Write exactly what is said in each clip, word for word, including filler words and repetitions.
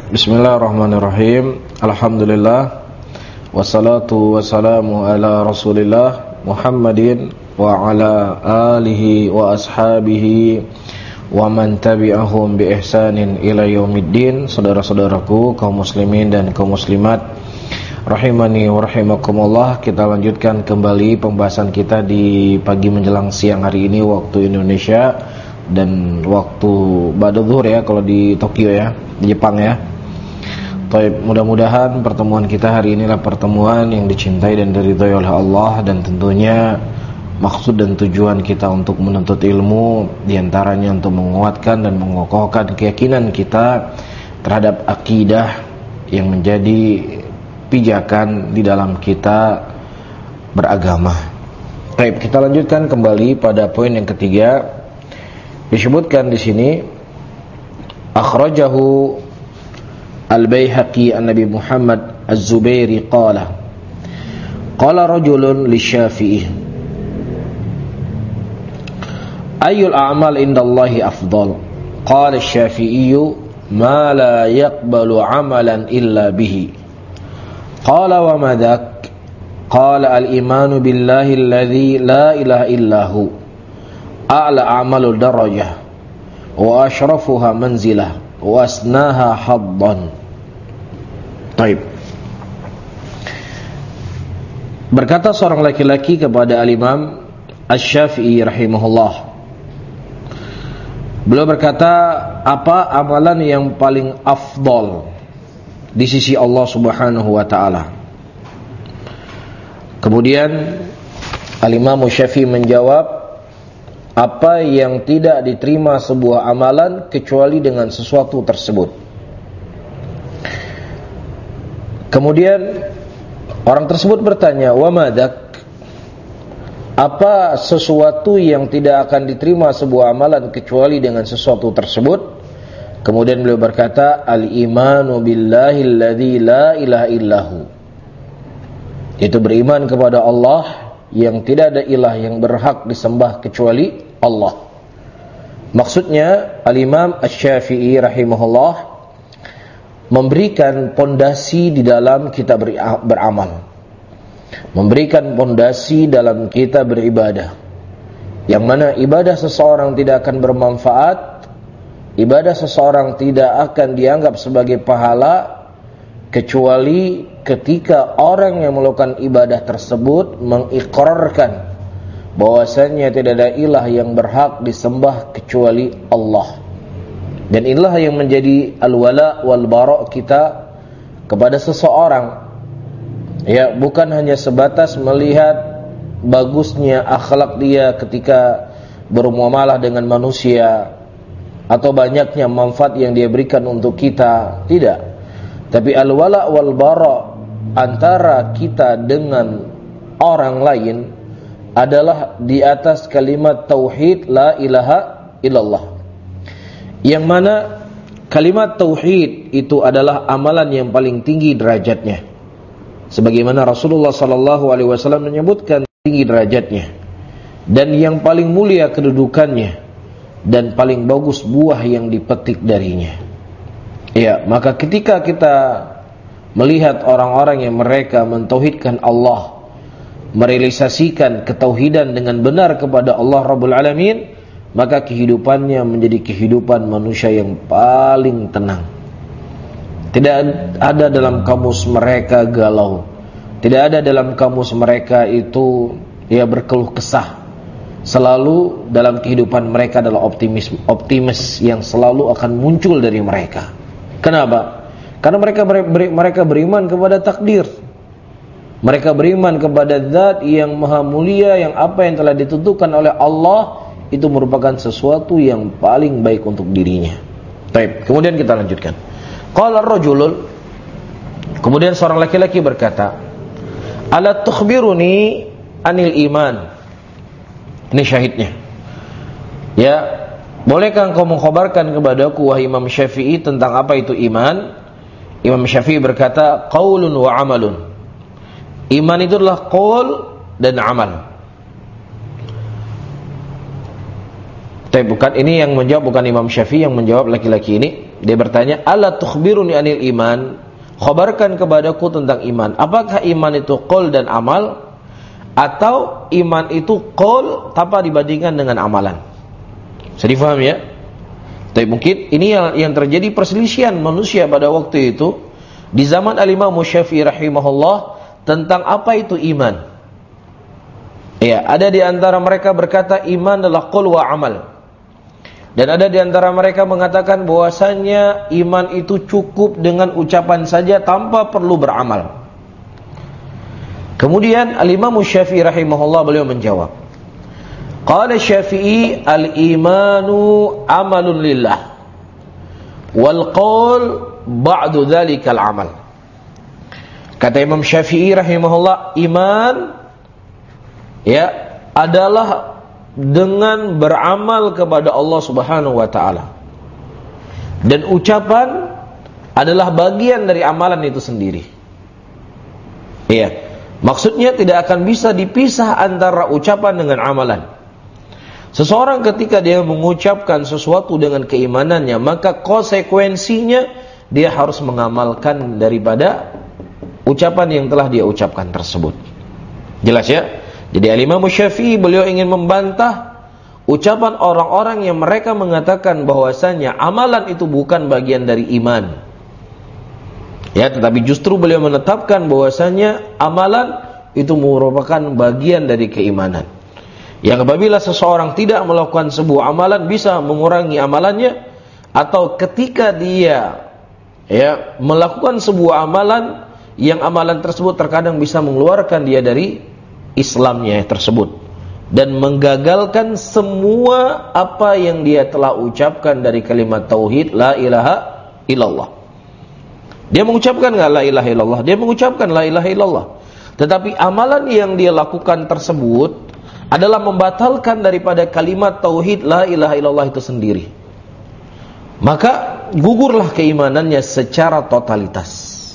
Bismillahirrahmanirrahim. Alhamdulillah. Wassalatu wassalamu ala Rasulillah Muhammadin wa ala alihi wa ashabihi wa man tabi'ahum bi ihsanin ila yaumiddin. Saudara-saudaraku kaum muslimin dan kaum muslimat rahimani wa rahimakumullah, kita lanjutkan kembali pembahasan kita di pagi menjelang siang hari ini waktu Indonesia dan waktu ba'da zuhur ya kalau di Tokyo ya, di Jepang ya. Baik, mudah-mudahan pertemuan kita hari ini adalah pertemuan yang dicintai dan diridhai oleh Allah, dan tentunya maksud dan tujuan kita untuk menuntut ilmu diantaranya untuk menguatkan dan mengokohkan keyakinan kita terhadap akidah yang menjadi pijakan di dalam kita beragama. Baik, kita lanjutkan kembali pada poin yang ketiga. Disebutkan di sini akhrajahu Al-Baihaqi an Nabi Muhammad Az-Zubairi qala qala rajulun lisyafi'i ayyul a'mal indallahi afdal qala asy-Syafi'i ma la yaqbalu 'amalan illa bihi qala wa ma dzak qala al-imanu billahi alladhi la ilaha illahu a'la a'malul darajah wa ashrafuha manzilah wa asnaha haddan. Baik. Berkata seorang laki-laki kepada al-Imam Asy-Syafi'i rahimahullah, beliau berkata, apa amalan yang paling afdal di sisi Allah Subhanahu wa taala? Kemudian al-Imam Syafi'i menjawab, apa yang tidak diterima sebuah amalan kecuali dengan sesuatu tersebut. Kemudian orang tersebut bertanya, wa madzak, apa sesuatu yang tidak akan diterima sebuah amalan kecuali dengan sesuatu tersebut? Kemudian beliau berkata, al-imanu billahi alladzi la ilaha illahu, itu beriman kepada Allah yang tidak ada ilah yang berhak disembah kecuali Allah. Maksudnya Al-Imam Asy-Syafi'i rahimahullah memberikan pondasi di dalam kita beramal, memberikan pondasi dalam kita beribadah, yang mana ibadah seseorang tidak akan bermanfaat, ibadah seseorang tidak akan dianggap sebagai pahala kecuali ketika orang yang melakukan ibadah tersebut mengikrarkan bahwasanya tidak ada ilah yang berhak disembah kecuali Allah. Dan inilah yang menjadi al-wala wal bara kita kepada seseorang. Ya, bukan hanya sebatas melihat bagusnya akhlak dia ketika bermuamalah dengan manusia atau banyaknya manfaat yang dia berikan untuk kita, tidak. Tapi al-wala wal bara antara kita dengan orang lain adalah di atas kalimat tauhid la ilaha illallah, yang mana kalimat tauhid itu adalah amalan yang paling tinggi derajatnya, sebagaimana Rasulullah sallallahu alaihi wasallam menyebutkan tinggi derajatnya dan yang paling mulia kedudukannya dan paling bagus buah yang dipetik darinya. Ya, maka ketika kita melihat orang-orang yang mereka mentauhidkan Allah, merealisasikan ketauhidan dengan benar kepada Allah Rabbul Alamin, maka kehidupannya menjadi kehidupan manusia yang paling tenang. Tidak ada dalam kamus mereka galau, tidak ada dalam kamus mereka itu ya berkeluh kesah. Selalu dalam kehidupan mereka adalah optimis, optimis yang selalu akan muncul dari mereka. Kenapa? Karena mereka mereka beriman kepada takdir. Mereka beriman kepada zat yang maha mulia, yang apa yang telah ditentukan oleh Allah itu merupakan sesuatu yang paling baik untuk dirinya. Baik, kemudian kita lanjutkan. Qala ar-rajulun, kemudian seorang laki-laki berkata, ala tukhbiruni anil iman. Ini syahidnya. Ya, bolehkah engkau mengkhabarkan kepadaku wahai Imam Syafi'i tentang apa itu iman? Imam Syafi'i berkata, qaulun wa amalun. Iman itu adalah qaul dan amal. Tapi bukan ini yang menjawab, bukan Imam Syafi'i yang menjawab laki-laki ini. Dia bertanya, "Ala tukhbiruni anil iman?" Khabarkan kepadaku tentang iman. Apakah iman itu qaul dan amal, atau iman itu qaul tanpa dibandingkan dengan amalan? Bisa difahami ya? Tapi mungkin ini yang, yang terjadi perselisihan manusia pada waktu itu di zaman Al-Imam Syafi'i rahimahullah tentang apa itu iman. Ya, ada di antara mereka berkata iman adalah qaul wa amal. Dan ada di antara mereka mengatakan bahwasanya iman itu cukup dengan ucapan saja tanpa perlu beramal. Kemudian Al-Imam Syafi'i rahimahullah beliau menjawab, qala Syafi'i al-imanu amalun lillah wal qaul ba'du dzalikal amal. Kata Imam Syafi'i rahimahullah, iman ya adalah dengan beramal kepada Allah Subhanahu wa taala. Dan ucapan adalah bagian dari amalan itu sendiri. Iya. Maksudnya tidak akan bisa dipisah antara ucapan dengan amalan. Seseorang ketika dia mengucapkan sesuatu dengan keimanannya, maka konsekuensinya dia harus mengamalkan daripada ucapan yang telah dia ucapkan tersebut. Jelas ya? Jadi Al-Imam Syafi'i beliau ingin membantah ucapan orang-orang yang mereka mengatakan bahwasanya amalan itu bukan bagian dari iman. Ya, tetapi justru beliau menetapkan bahwasanya amalan itu merupakan bagian dari keimanan. Yang apabila seseorang tidak melakukan sebuah amalan bisa mengurangi amalannya, atau ketika dia ya melakukan sebuah amalan yang amalan tersebut terkadang bisa mengeluarkan dia dari Islamnya tersebut dan menggagalkan semua apa yang dia telah ucapkan dari kalimat tauhid la ilaha illallah. Dia mengucapkan enggak la ilaha illallah? Dia mengucapkan la ilaha illallah. Tetapi amalan yang dia lakukan tersebut adalah membatalkan daripada kalimat tauhid la ilaha illallah itu sendiri. Maka gugurlah keimanannya secara totalitas.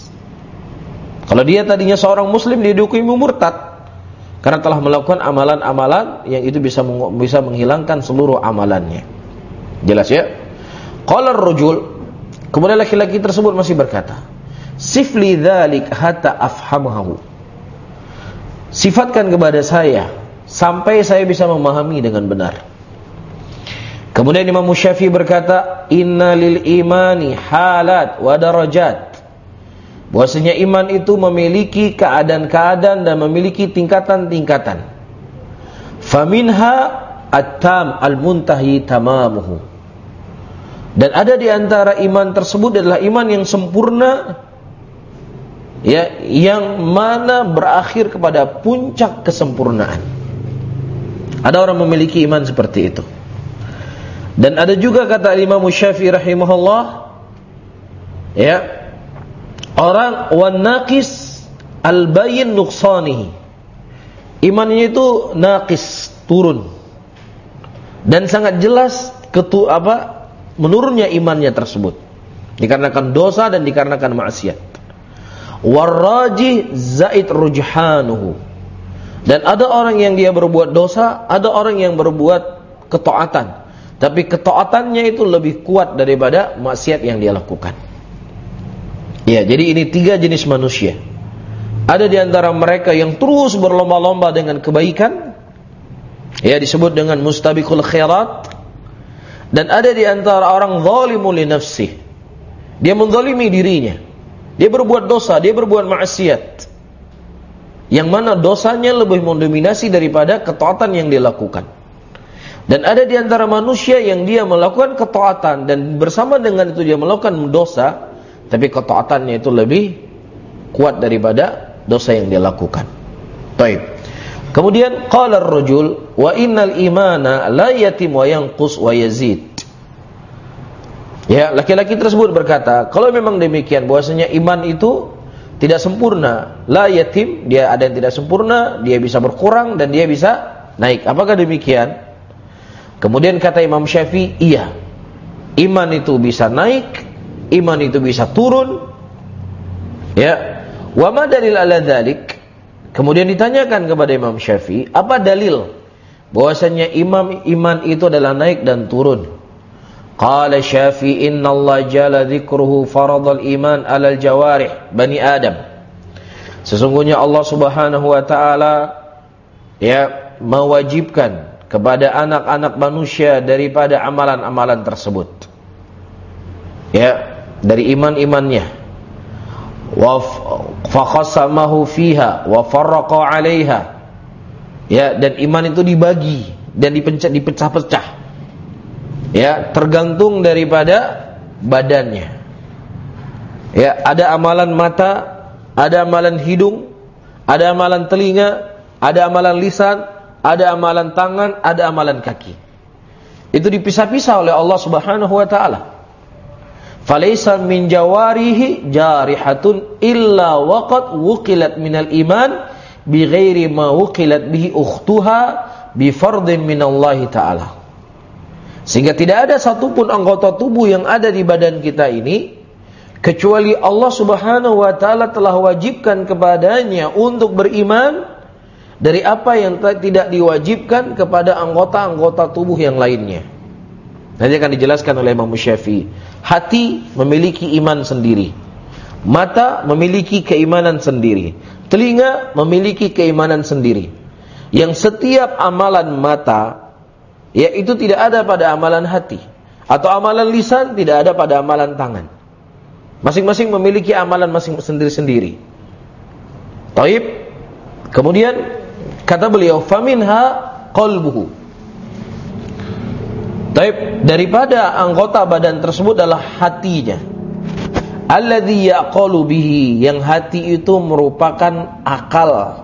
Kalau dia tadinya seorang muslim, dia dihukumi murtad karena telah melakukan amalan-amalan yang itu bisa bisa menghilangkan seluruh amalannya. Jelas ya? Qala ar-rajul, kemudian laki-laki tersebut masih berkata, "Sifli dzalik hatta afhamahu." Sifatkan kepada saya sampai saya bisa memahami dengan benar. Kemudian Imam Syafi'i berkata, "Inna lil imani halat wa darajat." Bahwasanya iman itu memiliki keadaan-keadaan dan memiliki tingkatan-tingkatan. Faminha at-tam al-muntahi tamamuhu. Dan ada di antara iman tersebut adalah iman yang sempurna, ya, yang mana berakhir kepada puncak kesempurnaan. Ada orang memiliki iman seperti itu. Dan ada juga kata Imam Syafi'i rahimahullah, ya, orang wan naqis al-bayin nuqsanihi. Imannya itu naqis, turun. Dan sangat jelas ketu apa menurunnya imannya tersebut dikarenakan dosa dan dikarenakan maksiat. Warrajih zaid rujhanuhu. Dan ada orang yang dia berbuat dosa, ada orang yang berbuat ketaatan, tapi ketaatannya itu lebih kuat daripada maksiat yang dia lakukan. Ya, jadi ini tiga jenis manusia. Ada di antara mereka yang terus berlomba-lomba dengan kebaikan, ya, disebut dengan mustabiqul khairat. Dan ada di antara orang zalimun li nafsih. Dia menzalimi dirinya. Dia berbuat dosa, dia berbuat maksiat. Yang mana dosanya lebih mendominasi daripada ketaatan yang dia lakukan. Dan ada di antara manusia yang dia melakukan ketaatan dan bersama dengan itu dia melakukan dosa, tapi ketaatannya itu lebih kuat daripada dosa yang dia lakukan. Baik. Kemudian qala ar-rajul wa innal imana la yatim wa yanqus wa yazid. Ya, laki-laki tersebut berkata, kalau memang demikian bahwasanya iman itu tidak sempurna, la yatim, dia ada yang tidak sempurna, dia bisa berkurang dan dia bisa naik. Apakah demikian? Kemudian kata Imam Syafi'i, iya. Iman itu bisa naik, iman itu bisa turun. Ya. Wa ma dalil ala dzalik? Kemudian ditanyakan kepada Imam Syafi'i, apa dalil bahwasanya imam iman itu adalah naik dan turun? Qala Syafi'i inna Allah jalla dzikruhu faradal iman alal jawarih bani Adam. Sesungguhnya Allah Subhanahu wa taala ya mewajibkan kepada anak-anak manusia daripada amalan-amalan tersebut. Ya, dari iman-imannya. Wa fakhasamahu fiha wa farraqa 'alaiha. Ya, dan iman itu dibagi dan dipecah-pecah. Ya, tergantung daripada badannya. Ya, ada amalan mata, ada amalan hidung, ada amalan telinga, ada amalan lisan, ada amalan tangan, ada amalan kaki. Itu dipisah-pisah oleh Allah Subhanahu wa taala. Falaisa min jawarihi jarihatun illa waqad wuqilat minal iman bighairi ma wuqilat bihi ukhtuha bi fardhin minallahi taala. Sehingga tidak ada satupun anggota tubuh yang ada di badan kita ini kecuali Allah Subhanahu wa taala telah wajibkan kepadanya untuk beriman dari apa yang tidak diwajibkan kepada anggota-anggota tubuh yang lainnya. Nanti akan dijelaskan oleh Imam Syafi'i. Hati memiliki iman sendiri, mata memiliki keimanan sendiri, telinga memiliki keimanan sendiri. Yang setiap amalan mata ya itu tidak ada pada amalan hati, atau amalan lisan tidak ada pada amalan tangan. Masing-masing memiliki amalan masing sendiri-sendiri. Taib. Kemudian kata beliau, faminha qalbuhu. Taib, daripada anggota badan tersebut adalah hatinya. Alladzi yaqulu bihi, yang hati itu merupakan akal.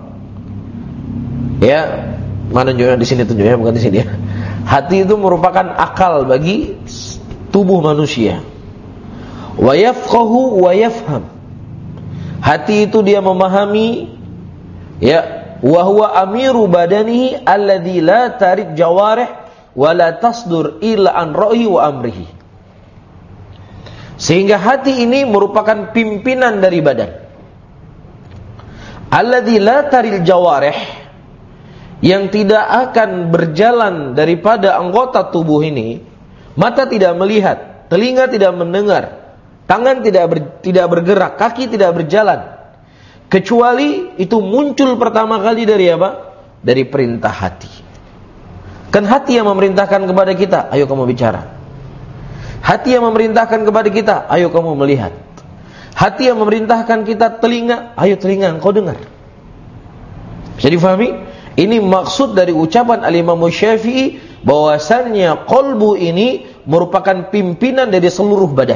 Ya, mana juga di sini tunjuknya, bukan di sini ya. Hati itu merupakan akal bagi tubuh manusia. Wa yafqahu wa yafham. Hati itu dia memahami, ya, wa huwa amiru badanihi alladzi la tarid jawarih wa la tasdur illa an ra'yi wa amrihi. Sehingga hati ini merupakan pimpinan dari badan. Alladzi la taril jawarih, yang tidak akan berjalan daripada anggota tubuh ini. Mata tidak melihat, telinga tidak mendengar, tangan tidak ber, tidak bergerak, kaki tidak berjalan, kecuali itu muncul pertama kali dari apa? Dari perintah hati. Kan hati yang memerintahkan kepada kita, ayo kamu bicara. Hati yang memerintahkan kepada kita, ayo kamu melihat. Hati yang memerintahkan kita, telinga, ayo telinga engkau dengar. Bisa difahami? Ini maksud dari ucapan Al-Imam Syafi'i bahwasannya qalbu ini merupakan pimpinan dari seluruh badan.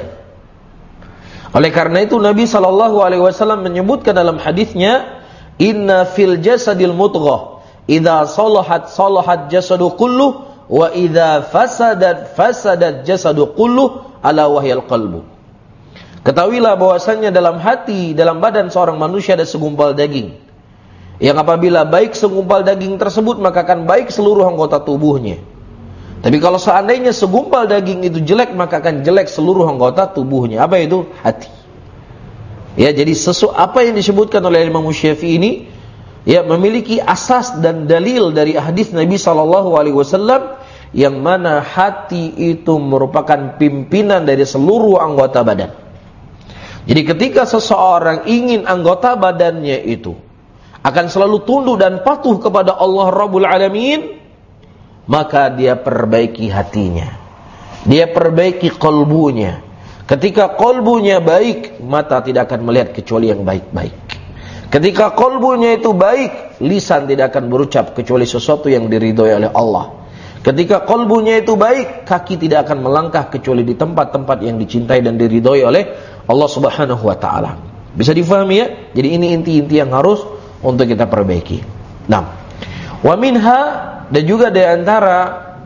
Oleh karena itu Nabi sallallahu alaihi wasallam menyebutkan dalam hadisnya, inna fil jasadil mudghah idza salahat salahat jasadu kulluh wa idza fasadat fasadat jasadu kulluh ala wahyal qalbu. Ketahuilah bahwasannya dalam hati, dalam badan seorang manusia ada segumpal daging. Yang apabila baik segumpal daging tersebut, maka akan baik seluruh anggota tubuhnya. Tapi kalau seandainya segumpal daging itu jelek, maka akan jelek seluruh anggota tubuhnya. Apa itu? Hati. Ya, jadi sesu apa yang disebutkan oleh Imam Syafi'i ini ya memiliki asas dan dalil dari hadis Nabi sallallahu alaihi wasallam yang mana hati itu merupakan pimpinan dari seluruh anggota badan. Jadi ketika seseorang ingin anggota badannya itu akan selalu tunduk dan patuh kepada Allah Rabbul Alamin, maka dia perbaiki hatinya, dia perbaiki qalbunya. Ketika qalbunya baik, mata tidak akan melihat kecuali yang baik-baik. Ketika qalbunya itu baik, lisan tidak akan berucap kecuali sesuatu yang diridhoi oleh Allah. Ketika qalbunya itu baik, kaki tidak akan melangkah kecuali di tempat-tempat yang dicintai dan diridhoi oleh Allah Subhanahu wa taala. Bisa difahami ya? Jadi ini inti-inti yang harus untuk kita perbaiki. Nah, wa minha, dan juga di antara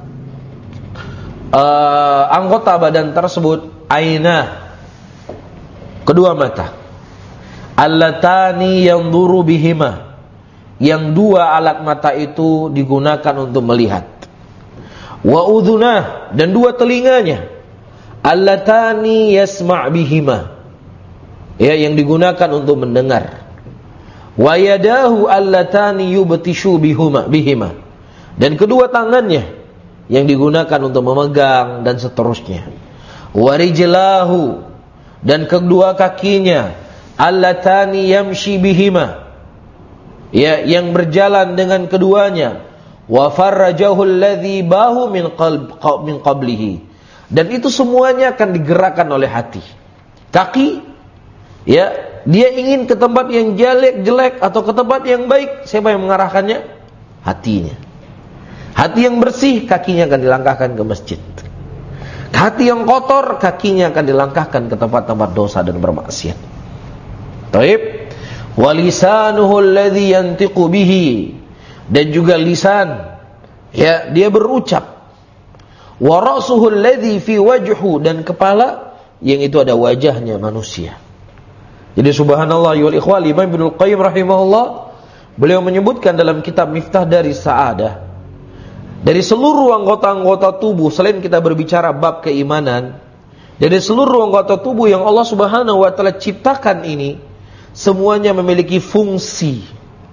uh, anggota badan tersebut, aina, kedua mata, allatani yanzuru bihima, yang dua alat mata itu digunakan untuk melihat. Wa udhunah, dan dua telinganya, allatani yasma' bihima, ya, yang digunakan untuk mendengar. Wa yadahu allatani yubtishu bihuma bihima, dan kedua tangannya yang digunakan untuk memegang dan seterusnya. wa rijlahu, dan kedua kakinya, allatani yamshi bihima, ya, yang berjalan dengan keduanya, wa farrajahu alladhi bahu min qalb min qablihi, dan itu semuanya akan digerakkan oleh hati. Kaki, ya, dia ingin ke tempat yang jelek jelek atau ke tempat yang baik, siapa yang mengarahkannya? Hatinya. Hati yang bersih, kakinya akan dilangkahkan ke masjid. Hati yang kotor, kakinya akan dilangkahkan ke tempat-tempat dosa dan bermaksiat. Taib. Wa lisanuhu alladhi yantiqu bihi, dan juga lisan, ya, dia berucap. Wa ra'suhu alladhi fi wajhu, dan kepala yang itu ada wajahnya manusia. Jadi subhanallah ya ikhwal, Imam Ibnul Qayyim rahimahullah, beliau menyebutkan dalam kitab Miftah dari Sa'adah, dari seluruh anggota-anggota tubuh, selain kita berbicara bab keimanan, dari seluruh anggota tubuh yang Allah Subhanahu wa taala ciptakan ini, semuanya memiliki fungsi,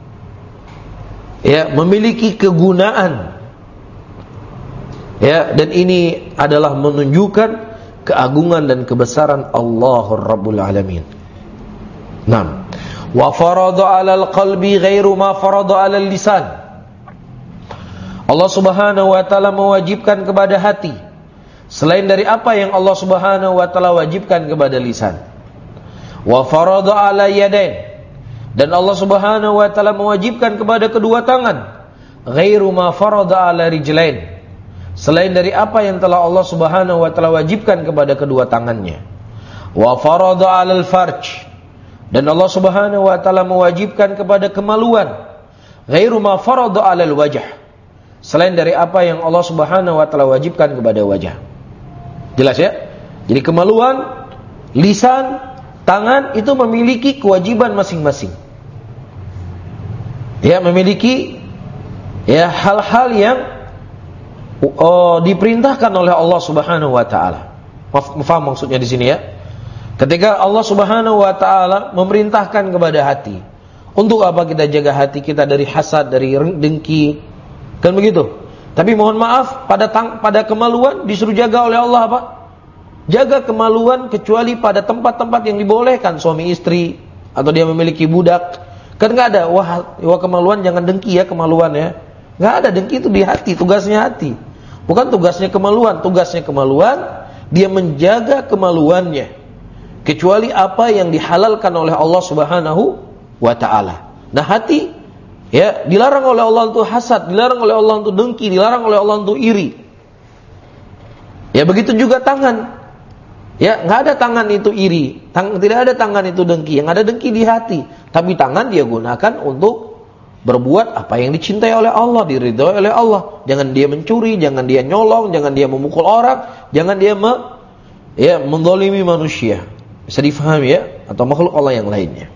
ya, memiliki kegunaan, ya, dan ini adalah menunjukkan keagungan dan kebesaran Allahur Rabbul Alamin. Naam. Wa farada 'alal qalbi ghairu ma farada 'alal lisan. Allah Subhanahu wa taala mewajibkan kepada hati selain dari apa yang Allah Subhanahu wa taala wajibkan kepada lisan. Wa farada 'ala yadain, dan Allah Subhanahu wa taala mewajibkan kepada kedua tangan, ghairu ma farada 'ala rijlain, selain dari apa yang telah Allah Subhanahu wa taala wajibkan kepada kedua tangannya. Wa farada 'alal farj, dan Allah Subhanahu wa taala mewajibkan kepada kemaluan, ghairu ma farada 'alal wajh, selain dari apa yang Allah Subhanahu wa taala wajibkan kepada wajah. Jelas ya? Jadi kemaluan, lisan, tangan itu memiliki kewajiban masing-masing. Ya, memiliki, ya, hal-hal yang oh, diperintahkan oleh Allah Subhanahu wa taala. Paham maksudnya di sini ya? Ketika Allah Subhanahu wa taala memerintahkan kepada hati, untuk apa kita jaga hati kita dari hasad, dari dengki, kan begitu. Tapi mohon maaf, pada tang, pada kemaluan disuruh jaga oleh Allah apa? Jaga kemaluan kecuali pada tempat-tempat yang dibolehkan, suami istri atau dia memiliki budak. Kan enggak ada wah, wah kemaluan jangan dengki ya, kemaluan ya. Enggak ada, dengki itu di hati, tugasnya hati. Bukan tugasnya kemaluan, tugasnya kemaluan dia menjaga kemaluannya kecuali apa yang dihalalkan oleh Allah Subhanahu wa taala. Nah, hati, ya, dilarang oleh Allah untuk hasad, dilarang oleh Allah untuk dengki, dilarang oleh Allah untuk iri. Ya, begitu juga tangan. Ya, enggak ada tangan itu iri, Tang, tidak ada tangan itu dengki, yang ada dengki di hati. Tapi tangan dia gunakan untuk berbuat apa yang dicintai oleh Allah, diridhoi oleh Allah. Jangan dia mencuri, jangan dia nyolong, jangan dia memukul orang, jangan dia me, ya, menzalimi manusia. Bisa difahami ya, atau makhluk Allah yang lainnya.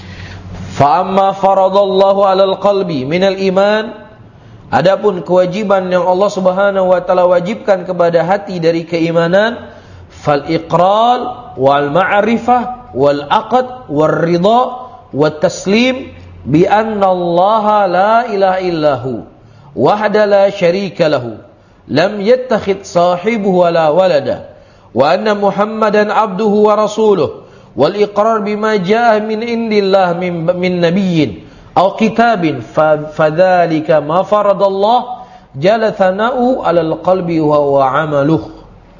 Fa amma faradallahu 'alal qalbi minal iman, adapun kewajiban yang Allah Subhanahu wa taala wajibkan kepada hati dari keimanan, fal iqrar wal ma'rifah wal aqd wal ridha wat taslim bi anna Allah la ilaha illahu wahda la syarika lahu lam yattakhidh sahibuhu wala walada wa anna Muhammadan abduhu wa rasuluhu wal iqrar bima jaa min indillah min, min nabiyyin aw kitabin fadzalika ma faradallah jalla thana'u 'alal qalbi wa huwa 'amaluh.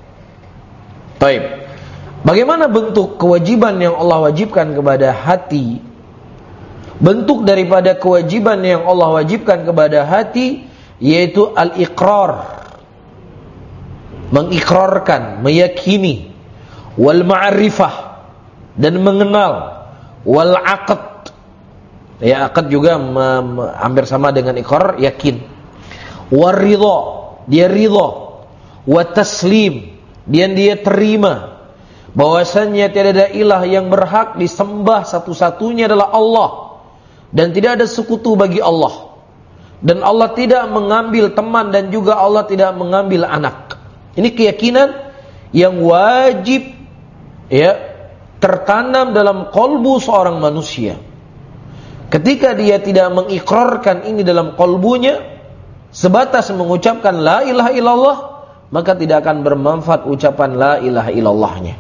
Baik. Bagaimana bentuk kewajiban yang Allah wajibkan kepada hati? Bentuk daripada kewajiban yang Allah wajibkan kepada hati yaitu al-iqrar, mengikrarkan, meyakini, wal ma'rifah, dan mengenal, wal aqd, ya, aqd juga hampir sama dengan iqrar, yakin, war ridha, dia ridha, wa taslim, dia dia terima bahwasanya tiada ada ilah yang berhak disembah satu-satunya adalah Allah, dan tidak ada sekutu bagi Allah, dan Allah tidak mengambil teman, dan juga Allah tidak mengambil anak. Ini keyakinan yang wajib, ya, tertanam dalam kolbu seorang manusia. Ketika dia tidak mengikrarkan ini dalam kolbunya, sebatas mengucapkan la ilaha illallah, maka tidak akan bermanfaat ucapan la ilaha illallahnya.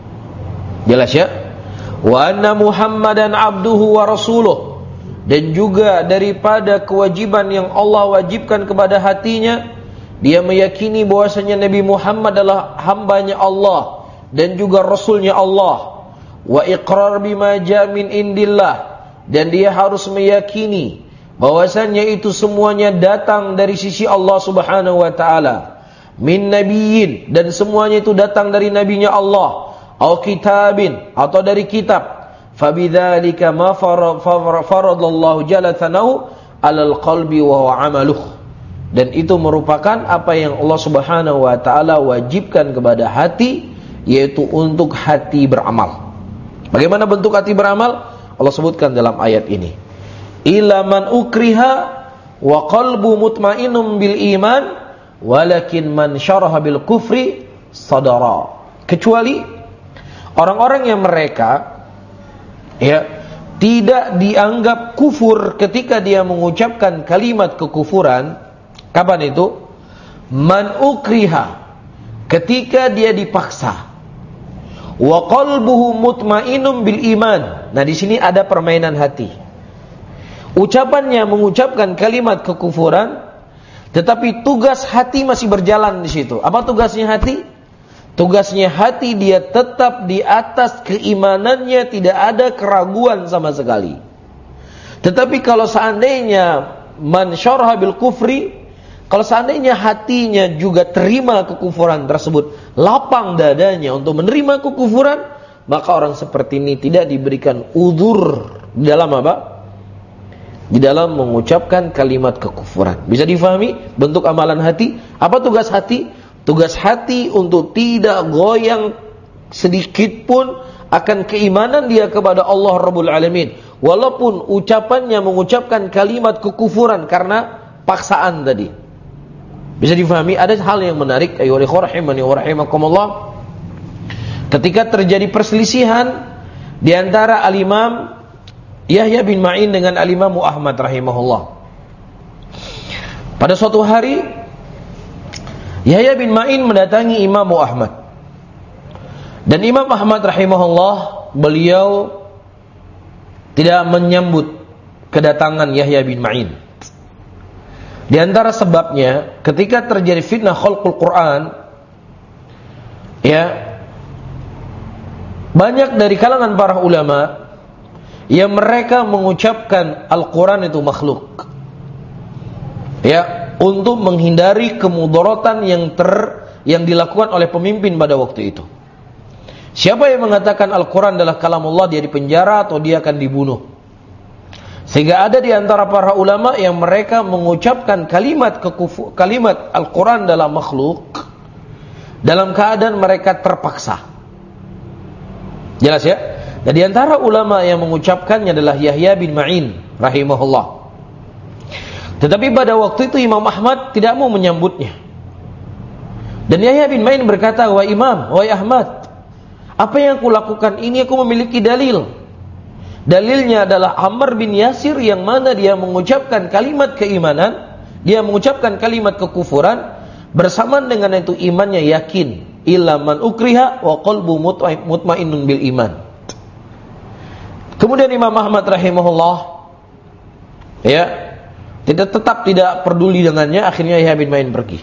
Jelas ya? Wa anna Muhammadan abduhu wa rasuluh. Dan juga daripada kewajiban yang Allah wajibkan kepada hatinya, dia meyakini bahwasanya Nabi Muhammad adalah hambanya Allah dan juga rasulnya Allah. Wa iqrar bima jaa min indillah, dan dia harus meyakini bahwasanya itu semuanya datang dari sisi Allah Subhanahu wa taala. Min nabiyyin, dan semuanya itu datang dari nabinya Allah, au kitabin, atau dari kitab. Fabidzalika ma faradallahu jalla tsanahu 'alal qalbi wa huwa 'amaluh. Dan itu merupakan apa yang Allah Subhanahu wa taala wajibkan kepada hati, yaitu untuk hati beramal. Bagaimana bentuk hati beramal? Allah sebutkan dalam ayat ini. Illa man ukriha wa qalbu mutmainnun bil iman walakin man syaraha bil kufri sadara. Kecuali orang-orang yang mereka ya tidak dianggap kufur ketika dia mengucapkan kalimat kekufuran. Kapan itu? Man ukriha, ketika dia dipaksa. Wa qalbuhu mutmainnun bil iman. Nah, di sini ada permainan hati. Ucapannya mengucapkan kalimat kekufuran, tetapi tugas hati masih berjalan di situ. Apa tugasnya hati? Tugasnya hati dia tetap di atas keimanannya, tidak ada keraguan sama sekali. Tetapi kalau seandainya man syaraha bil kufri, kalau seandainya hatinya juga terima kekufuran tersebut, lapang dadanya untuk menerima kekufuran, maka orang seperti ini tidak diberikan uzur di dalam apa? Di dalam mengucapkan kalimat kekufuran. Bisa difahami bentuk amalan hati? Apa tugas hati? Tugas hati untuk tidak goyang sedikit pun akan keimanan dia kepada Allah Rabbul Alamin. Walaupun ucapannya mengucapkan kalimat kekufuran karena paksaan tadi. Bisa difahami? Ada hal yang menarik, ayyuhal ikhwah rahimani wa rahimakumullah. Ketika terjadi perselisihan di antara al-Imam Yahya bin Ma'in dengan al-Imam Ahmad rahimahullah. Pada suatu hari Yahya bin Ma'in mendatangi Imam Ahmad. Dan Imam Ahmad rahimahullah, beliau tidak menyambut kedatangan Yahya bin Ma'in. Di antara sebabnya, ketika terjadi fitnah khalqul Quran, ya, banyak dari kalangan para ulama yang mereka mengucapkan Al-Quran itu makhluk, ya, untuk menghindari kemudaratan yang ter yang dilakukan oleh pemimpin pada waktu itu. Siapa yang mengatakan Al-Quran adalah kalamullah, dia dipenjara atau dia akan dibunuh. Sehingga ada di antara para ulama yang mereka mengucapkan kalimat kekufu, kalimat Al-Quran dalam makhluk dalam keadaan mereka terpaksa. Jelas ya? Dan di antara ulama yang mengucapkannya adalah Yahya bin Ma'in rahimahullah. Tetapi pada waktu itu Imam Ahmad tidak mau menyambutnya. Dan Yahya bin Ma'in berkata, "Wahai Imam, wahai Ahmad, apa yang aku lakukan ini aku memiliki dalil. Dalilnya adalah Ammar bin Yasir yang mana dia mengucapkan kalimat keimanan, dia mengucapkan kalimat kekufuran, bersamaan dengan itu imannya yakin. Illa man ukriha wa qalbu mutmainnun bil iman." Kemudian Imam Ahmad rahimahullah, ya, tidak tetap tidak peduli dengannya. Akhirnya Yahya bin Ma'in pergi.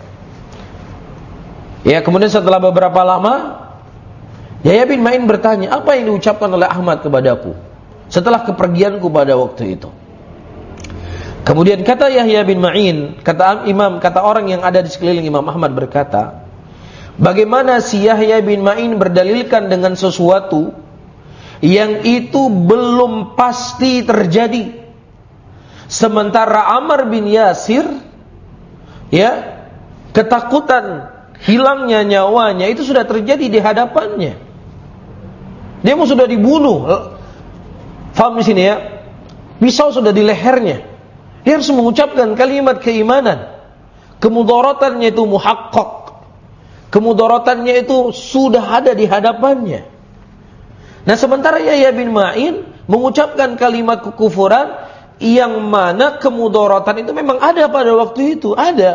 Ya, kemudian setelah beberapa lama Yahya bin Ma'in bertanya, apa yang diucapkan oleh Ahmad kepadaku setelah kepergianku pada waktu itu? Kemudian kata Yahya bin Ma'in, kata Imam, kata orang yang ada di sekeliling Imam Ahmad berkata, bagaimana si Yahya bin Ma'in berdalilkan dengan sesuatu yang itu belum pasti terjadi, sementara Ammar bin Yasir, ya, ketakutan hilangnya nyawanya itu sudah terjadi di hadapannya. Dia mau sudah dibunuh. Faham di sini ya? Pisau sudah di lehernya. Dia harus mengucapkan kalimat keimanan. Kemudaratannya itu muhaqqaq. Kemudaratannya itu sudah ada di hadapannya. Nah, sementara Yahya bin Ma'in mengucapkan kalimat kekufuran yang mana kemudaratan itu memang ada pada waktu itu, ada.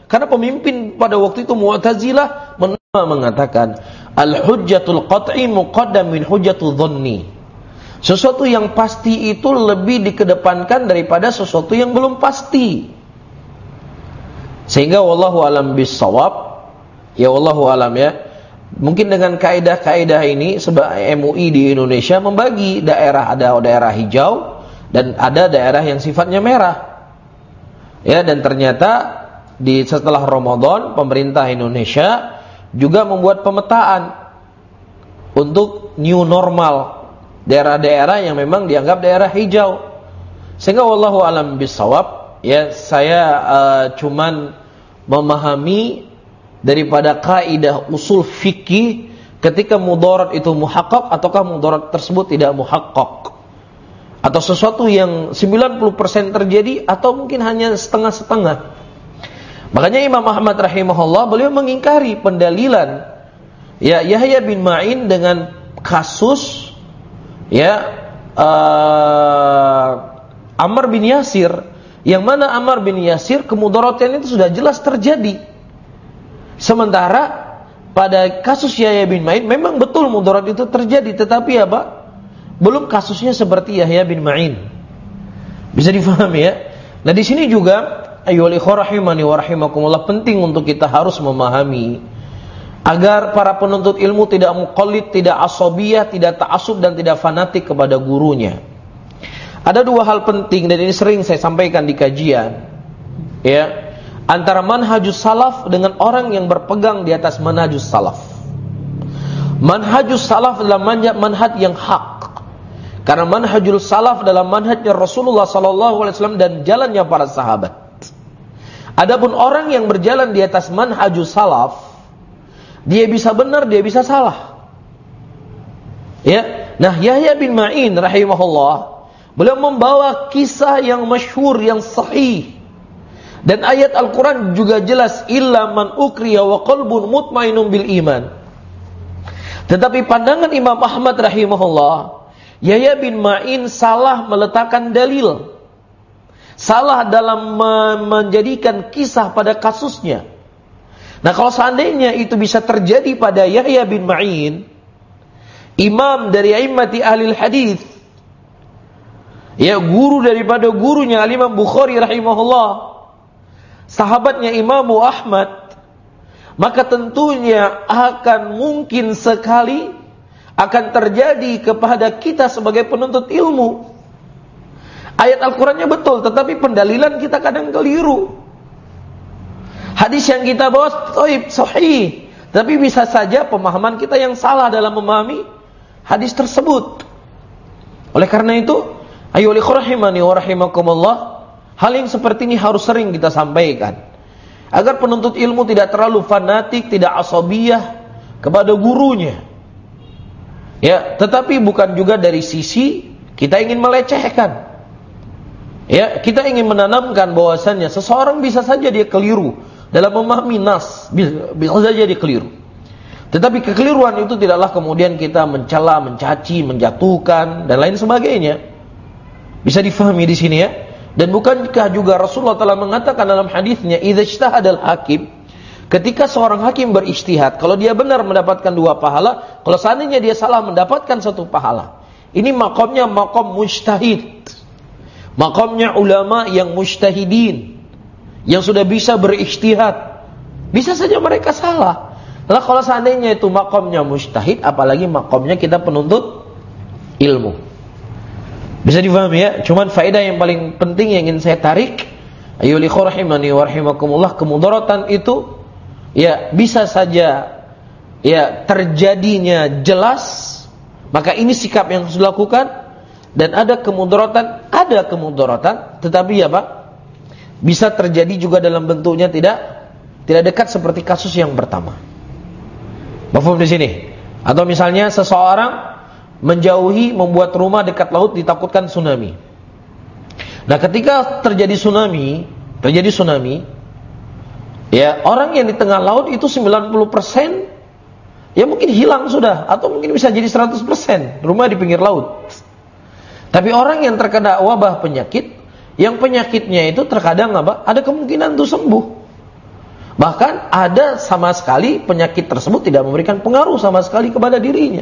Karena pemimpin pada waktu itu Mu'tazilah mengatakan al-hujjatul qat'i muqaddam min hujjatul dhanni. Sesuatu yang pasti itu lebih dikedepankan daripada sesuatu yang belum pasti. Sehingga wallahu alam bis-shawab, ya wallahu alam ya. Mungkin dengan kaidah-kaidah ini sebab M U I di Indonesia membagi daerah, ada daerah hijau dan ada daerah yang sifatnya merah. Ya, dan ternyata di setelah Ramadan pemerintah Indonesia juga membuat pemetaan untuk new normal daerah-daerah yang memang dianggap daerah hijau. Sehingga wallahu alam bisawab, ya saya uh, cuman memahami daripada kaidah usul fikih ketika mudarat itu muhaqqaq ataukah mudarat tersebut tidak muhaqqaq, atau sesuatu yang sembilan puluh persen terjadi atau mungkin hanya setengah-setengah. Makanya Imam Ahmad rahimahullah beliau mengingkari pendalilan ya Yahya bin Ma'in dengan kasus ya uh, Ammar bin Yasir, yang mana Ammar bin Yasir kemudaratan itu sudah jelas terjadi. Sementara pada kasus Yahya bin Ma'in memang betul mudarat itu terjadi, tetapi apa? Belum kasusnya seperti Yahya bin Ma'in. Bisa difahami ya? Nah, di sini juga ayyuhal ikhwah rahimani wa rahimakumullah, penting untuk kita harus memahami agar para penuntut ilmu tidak muqallid, tidak asabiyah, tidak ta'assub dan tidak fanatik kepada gurunya. Ada dua hal penting dan ini sering saya sampaikan di kajian, ya, antara manhajus salaf dengan orang yang berpegang di atas manhajus salaf. Manhajus salaf adalah manhaj yang hak. Karena manhajul salaf dalam manhajnya Rasulullah sallallahu alaihi wasallam dan jalannya para sahabat. Adapun orang yang berjalan di atas manhajus salaf, dia bisa benar, dia bisa salah. Ya, nah Yahya bin Ma'in rahimahullah, beliau membawa kisah yang masyhur, yang sahih. Dan ayat Al-Quran juga jelas, illa man ukriya wa qalbun mutmainun bil iman. Tetapi pandangan Imam Ahmad rahimahullah, Yahya bin Ma'in salah meletakkan dalil, salah dalam menjadikan kisah pada kasusnya. Nah, kalau seandainya itu bisa terjadi pada Yahya bin Ma'in, imam dari a'immati ahlil hadis, ya guru daripada gurunya Al-Imam Bukhari rahimahullah, sahabatnya Imam Ahmad, maka tentunya akan mungkin sekali akan terjadi kepada kita sebagai penuntut ilmu. Ayat Al-Qurannya betul, tetapi pendalilan kita kadang keliru. Hadis yang kita bawa sahih, sahih, tapi bisa saja pemahaman kita yang salah dalam memahami hadis tersebut. Oleh karena itu, ayyuhal ikhwah rahimani wa rahimakumullah, hal yang seperti ini harus sering kita sampaikan, agar penuntut ilmu tidak terlalu fanatik, tidak asabiyah kepada gurunya. Ya, tetapi bukan juga dari sisi kita ingin melecehkan. Ya, kita ingin menanamkan bahwasannya seseorang bisa saja dia keliru dalam memahami nas, bisa, bisa saja dia keliru. Tetapi kekeliruan itu tidaklah kemudian kita mencela, mencaci, menjatuhkan dan lain sebagainya. Bisa difahami di sini ya. Dan bukankah juga Rasulullah telah mengatakan dalam hadisnya, idza ijtahadal hakim, ketika seorang hakim berijtihad, kalau dia benar mendapatkan dua pahala, kalau seandainya dia salah mendapatkan satu pahala. Ini makamnya makam mujtahid. Makamnya ulama yang mujtahidin, yang sudah bisa berijtihad. Bisa saja mereka salah. Nah, kalau seandainya itu makamnya mujtahid, apalagi makamnya kita penuntut ilmu. Bisa difahami ya? Cuman faedah yang paling penting yang ingin saya tarik, ayyuhal ikhwah rahimani wa rahimakumullah, kemudaratan itu ya bisa saja ya terjadinya jelas, maka ini sikap yang harus dilakukan. Dan ada kemudaratan, ada kemudaratan, tetapi ya Pak, bisa terjadi juga dalam bentuknya tidak tidak dekat seperti kasus yang pertama. Mafhum di sini? Atau misalnya seseorang menjauhi, membuat rumah dekat laut, ditakutkan tsunami. Nah, ketika terjadi tsunami, terjadi tsunami, ya orang yang di tengah laut itu sembilan puluh persen ya mungkin hilang sudah, atau mungkin bisa jadi seratus persen rumah di pinggir laut. Tapi orang yang terkena wabah penyakit, yang penyakitnya itu terkadang apa? Ada kemungkinan untuk sembuh. Bahkan ada sama sekali penyakit tersebut tidak memberikan pengaruh sama sekali kepada dirinya.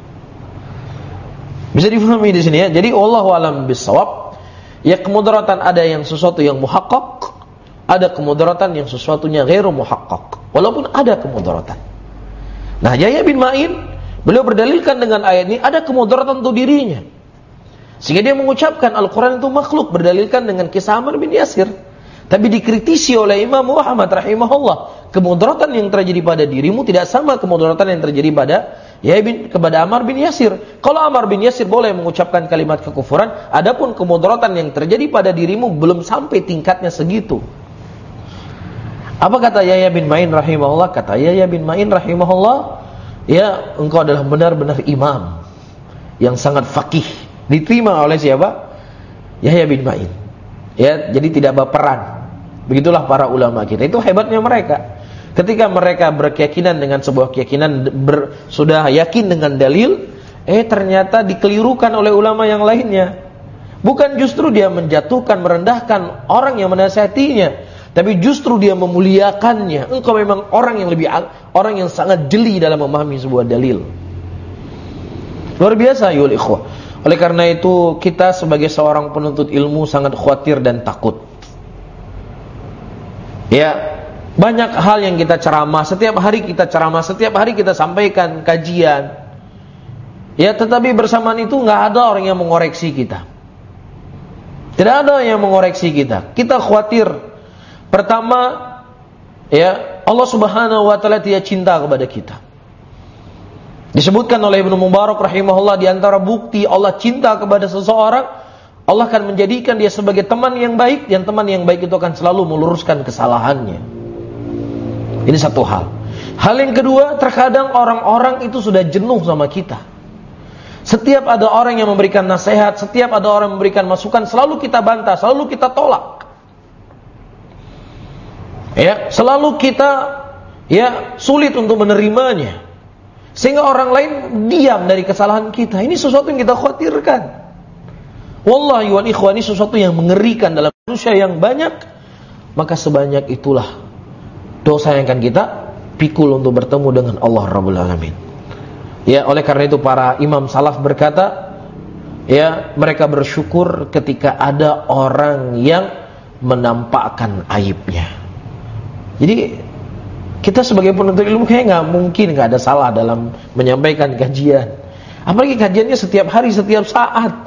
Bisa difahami di sini ya. Jadi wallahu a'lam bissawab. Ya, kemudaratan ada yang sesuatu yang muhaqqaq, ada kemudaratan yang sesuatunya ghairu muhaqqaq. Walaupun ada kemudaratan. Nah, Yahya bin Ma'in beliau berdalilkan dengan ayat ini ada kemudaratan untuk dirinya. Sehingga dia mengucapkan Al-Quran itu makhluk, berdalilkan dengan kisah Ammar bin Yasir. Tapi dikritisi oleh Imam Muhammad rahimahullah, kemudaratan yang terjadi pada dirimu tidak sama kemudaratan yang terjadi pada ya bin, kepada Ammar bin Yasir. Kalau Ammar bin Yasir boleh mengucapkan kalimat kekufuran, adapun kemudaratan yang terjadi pada dirimu belum sampai tingkatnya segitu. Apa kata Yahya bin Ma'in rahimahullah? Kata Yahya bin Ma'in rahimahullah, ya, engkau adalah benar-benar imam yang sangat faqih. Diterima oleh siapa? Yahya bin Ma'in. Ya, jadi tidak baperan. Begitulah para ulama kita. Itu hebatnya mereka. Ketika mereka berkeyakinan dengan sebuah keyakinan, ber, sudah yakin dengan dalil, eh ternyata dikelirukan oleh ulama yang lainnya. Bukan justru dia menjatuhkan, merendahkan orang yang menasihatinya, tapi justru dia memuliakannya. Engkau memang orang yang lebih orang yang sangat jeli dalam memahami sebuah dalil. Luar biasa yul ikhwah. Oleh karena itu kita sebagai seorang penuntut ilmu sangat khawatir dan takut. Ya, banyak hal yang kita ceramah, setiap hari kita ceramah, setiap hari kita sampaikan kajian. Ya, tetapi bersamaan itu nggak ada orang yang mengoreksi kita. Tidak ada yang mengoreksi kita. Kita khawatir. Pertama, ya, Allah Subhanahu wa taala tidak cinta kepada kita. Disebutkan oleh Ibnu Mubarak rahimahullah, di antara bukti Allah cinta kepada seseorang, Allah akan menjadikan dia sebagai teman yang baik, dan teman yang baik itu akan selalu meluruskan kesalahannya. Ini satu hal. Hal yang kedua, terkadang orang-orang itu sudah jenuh sama kita. Setiap ada orang yang memberikan nasihat, setiap ada orang yang memberikan masukan, selalu kita bantah, selalu kita tolak. Ya, selalu kita ya sulit untuk menerimanya. Sehingga orang lain diam dari kesalahan kita. Ini sesuatu yang kita khawatirkan. Wallahi wal ikhwani, sesuatu yang mengerikan dalam manusia yang banyak. Maka sebanyak itulah dosa yang akan kita pikul untuk bertemu dengan Allah Rabbul Alamin. Ya, oleh karena itu para imam salaf berkata, ya, mereka bersyukur ketika ada orang yang menampakkan aibnya. Jadi kita sebagai penuntut ilmu kayak nggak mungkin nggak ada salah dalam menyampaikan kajian. Apalagi kajiannya setiap hari, setiap saat.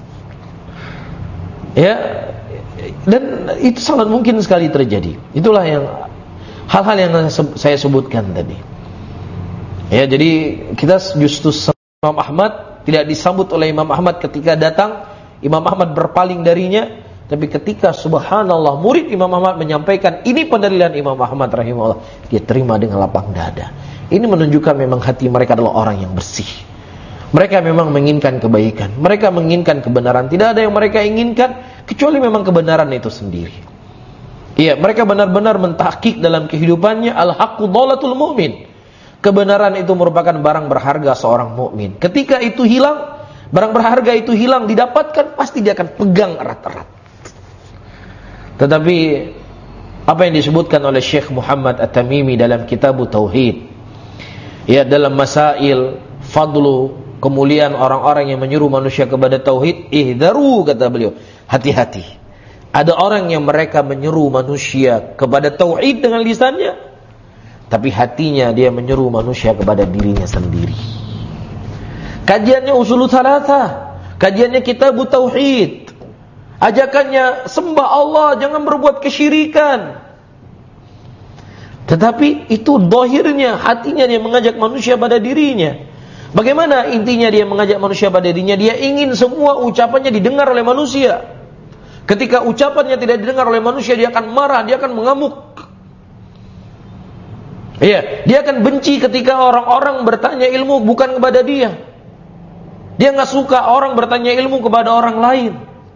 Ya, dan itu sangat mungkin sekali terjadi. Itulah yang hal-hal yang saya sebutkan tadi. Ya, jadi kita justru Imam Ahmad tidak disambut oleh Imam Ahmad ketika datang, Imam Ahmad berpaling darinya, tapi ketika subhanallah murid Imam Ahmad menyampaikan ini pendalilan Imam Ahmad rahimahullah, dia terima dengan lapang dada. Ini menunjukkan memang hati mereka adalah orang yang bersih. Mereka memang menginginkan kebaikan, mereka menginginkan kebenaran. Tidak ada yang mereka inginkan kecuali memang kebenaran itu sendiri. Iya, mereka benar-benar mentahqiq dalam kehidupannya al-haqqu dhalatul mu'min. Kebenaran itu merupakan barang berharga seorang mukmin. Ketika itu hilang, barang berharga itu hilang, didapatkan, pasti dia akan pegang erat-erat. Tetapi apa yang disebutkan oleh Syekh Muhammad At-Tamimi dalam kitab Tauhid, ya, dalam masail fadlu, kemuliaan orang-orang yang menyuruh manusia kepada tauhid, ihdaru, kata beliau, hati-hati. Ada orang yang mereka menyuruh manusia kepada tauhid dengan lisannya, tapi hatinya dia menyuruh manusia kepada dirinya sendiri. Kajiannya usul thalatha, kajiannya kitab tauhid, ajakannya sembah Allah, jangan berbuat kesyirikan. Tetapi itu dohirnya, hatinya dia mengajak manusia pada dirinya. Bagaimana intinya dia mengajak manusia pada dirinya? Dia ingin semua ucapannya didengar oleh manusia. Ketika ucapannya tidak didengar oleh manusia, dia akan marah, dia akan mengamuk. Iya, dia akan benci ketika orang-orang bertanya ilmu bukan kepada dia. Dia nggak suka orang bertanya ilmu kepada orang lain.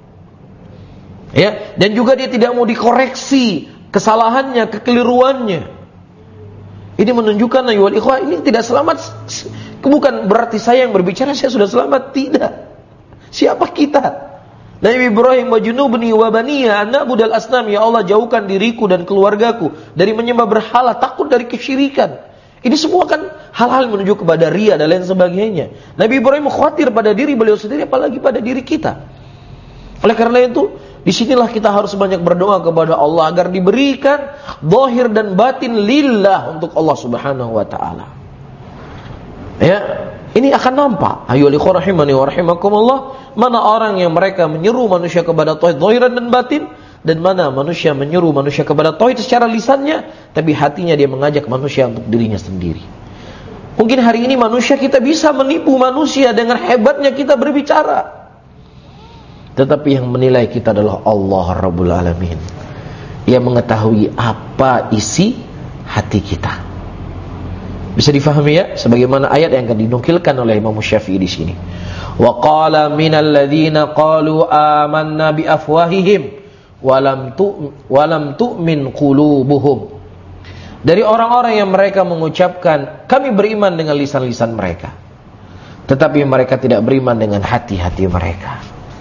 Ya, dan juga dia tidak mau dikoreksi kesalahannya, kekeliruannya. Ini menunjukkan ayyuhal ikhwah, ini tidak selamat. Bukan berarti saya yang berbicara saya sudah selamat, tidak. Siapa kita? Nabi Ibrahim, wa junubni wa baniya an na'budal asnam, ya Allah jauhkan diriku dan keluargaku dari menyembah berhala, takut dari kesyirikan. Ini semua kan hal-hal menuju kepada riya dan lain sebagainya. Nabi Ibrahim khawatir pada diri beliau sendiri, apalagi pada diri kita. Oleh karena itu, disinilah kita harus banyak berdoa kepada Allah agar diberikan zahir dan batin lillah untuk Allah Subhanahu wa taala. Ya, ini akan nampak. Ayo ikhwan rahimani wa rahimakumullah, mana orang yang mereka menyeru manusia kepada tauhid zahiran dan batin, dan mana manusia menyeru manusia kepada tauhid secara lisannya, tapi hatinya dia mengajak manusia untuk dirinya sendiri. Mungkin hari ini manusia kita bisa menipu manusia dengan hebatnya kita berbicara, tetapi yang menilai kita adalah Allah Rabbul Alamin. Ia mengetahui apa isi hati kita. Bisa difahami ya, sebagaimana ayat yang akan dinukilkan oleh Imam Syafi'i di sini. Wa qala minal ladzina qalu amanna bi afwahihim wa lam tu wa lam tu'min qulubuhum. Dari orang-orang yang mereka mengucapkan kami beriman dengan lisan-lisan mereka, tetapi mereka tidak beriman dengan hati-hati mereka.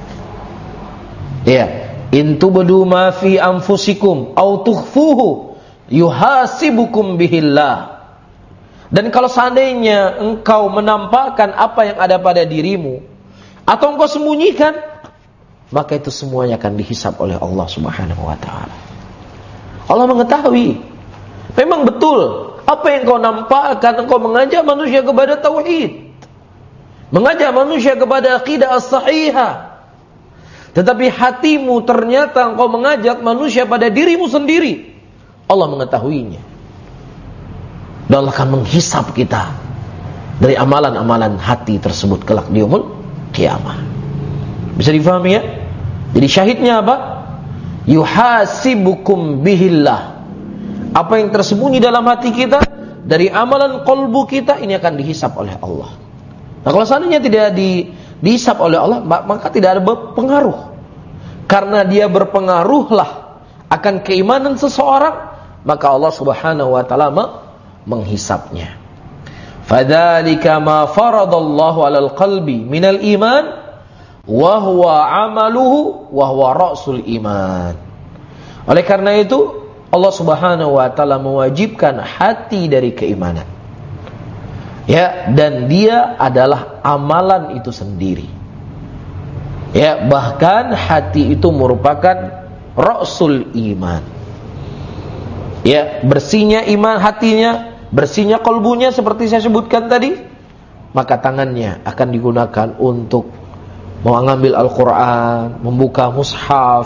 Ya, in tubdu ma fi anfusikum aw tukhfuhu yuhasibukum bihillah. Dan kalau seandainya engkau menampakkan apa yang ada pada dirimu atau engkau sembunyikan, maka itu semuanya akan dihisab oleh Allah Subhanahu wa taala. Allah mengetahui. Memang betul apa yang engkau nampakkan, engkau mengajak manusia kepada tauhid, mengajak manusia kepada aqidah as-sahihah. Tetapi hatimu ternyata engkau mengajak manusia pada dirimu sendiri. Allah mengetahuinya. Dan Allah akan menghisab kita dari amalan-amalan hati tersebut kelak di yaumul qiyamah. Bisa difahami ya? Jadi syahidnya apa? Yuhasibukum bihillah. Apa yang tersembunyi dalam hati kita dari amalan qalbu kita ini akan dihisab oleh Allah. Nah, kalau seandainya tidak di, dihisab oleh Allah, maka tidak ada pengaruh. Karena dia berpengaruhlah akan keimanan seseorang, maka Allah Subhanahu wa taala menghisapnya. Fadzalika ma faradallahu 'alal qalbi minal iman wa huwa 'amaluhu wa huwa ra'sul iman. Oleh karena itu Allah Subhanahu wa taala mewajibkan hati dari keimanan. Ya, dan dia adalah amalan itu sendiri. Ya, bahkan hati itu merupakan ra'sul iman. Ya, bersihnya iman hatinya, bersihnya kalbunya seperti saya sebutkan tadi, maka tangannya akan digunakan untuk mengambil Al-Quran, membuka mushaf.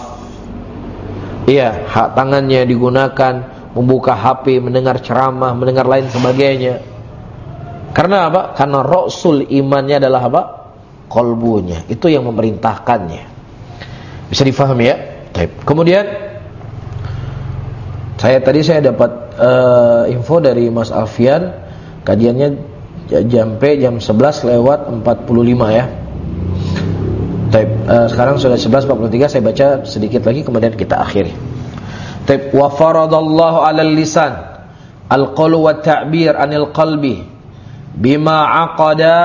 Iya, hak tangannya digunakan membuka H P, mendengar ceramah, mendengar lain sebagainya. Karena apa? Karena ra'sul imannya adalah apa? Kalbunya. Itu yang memerintahkannya. Bisa difahami ya? Baik. Kemudian saya tadi saya dapat uh, info dari Mas Alfian, kajiannya sampai jam sebelas lewat empat puluh lima ya. Baik, uh, sekarang sudah sebelas empat puluh tiga, saya baca sedikit lagi kemudian kita akhiri. Baik, wa faradallahu 'alal lisan al-qawl wa ta'bir 'anil qalbi bima 'aqada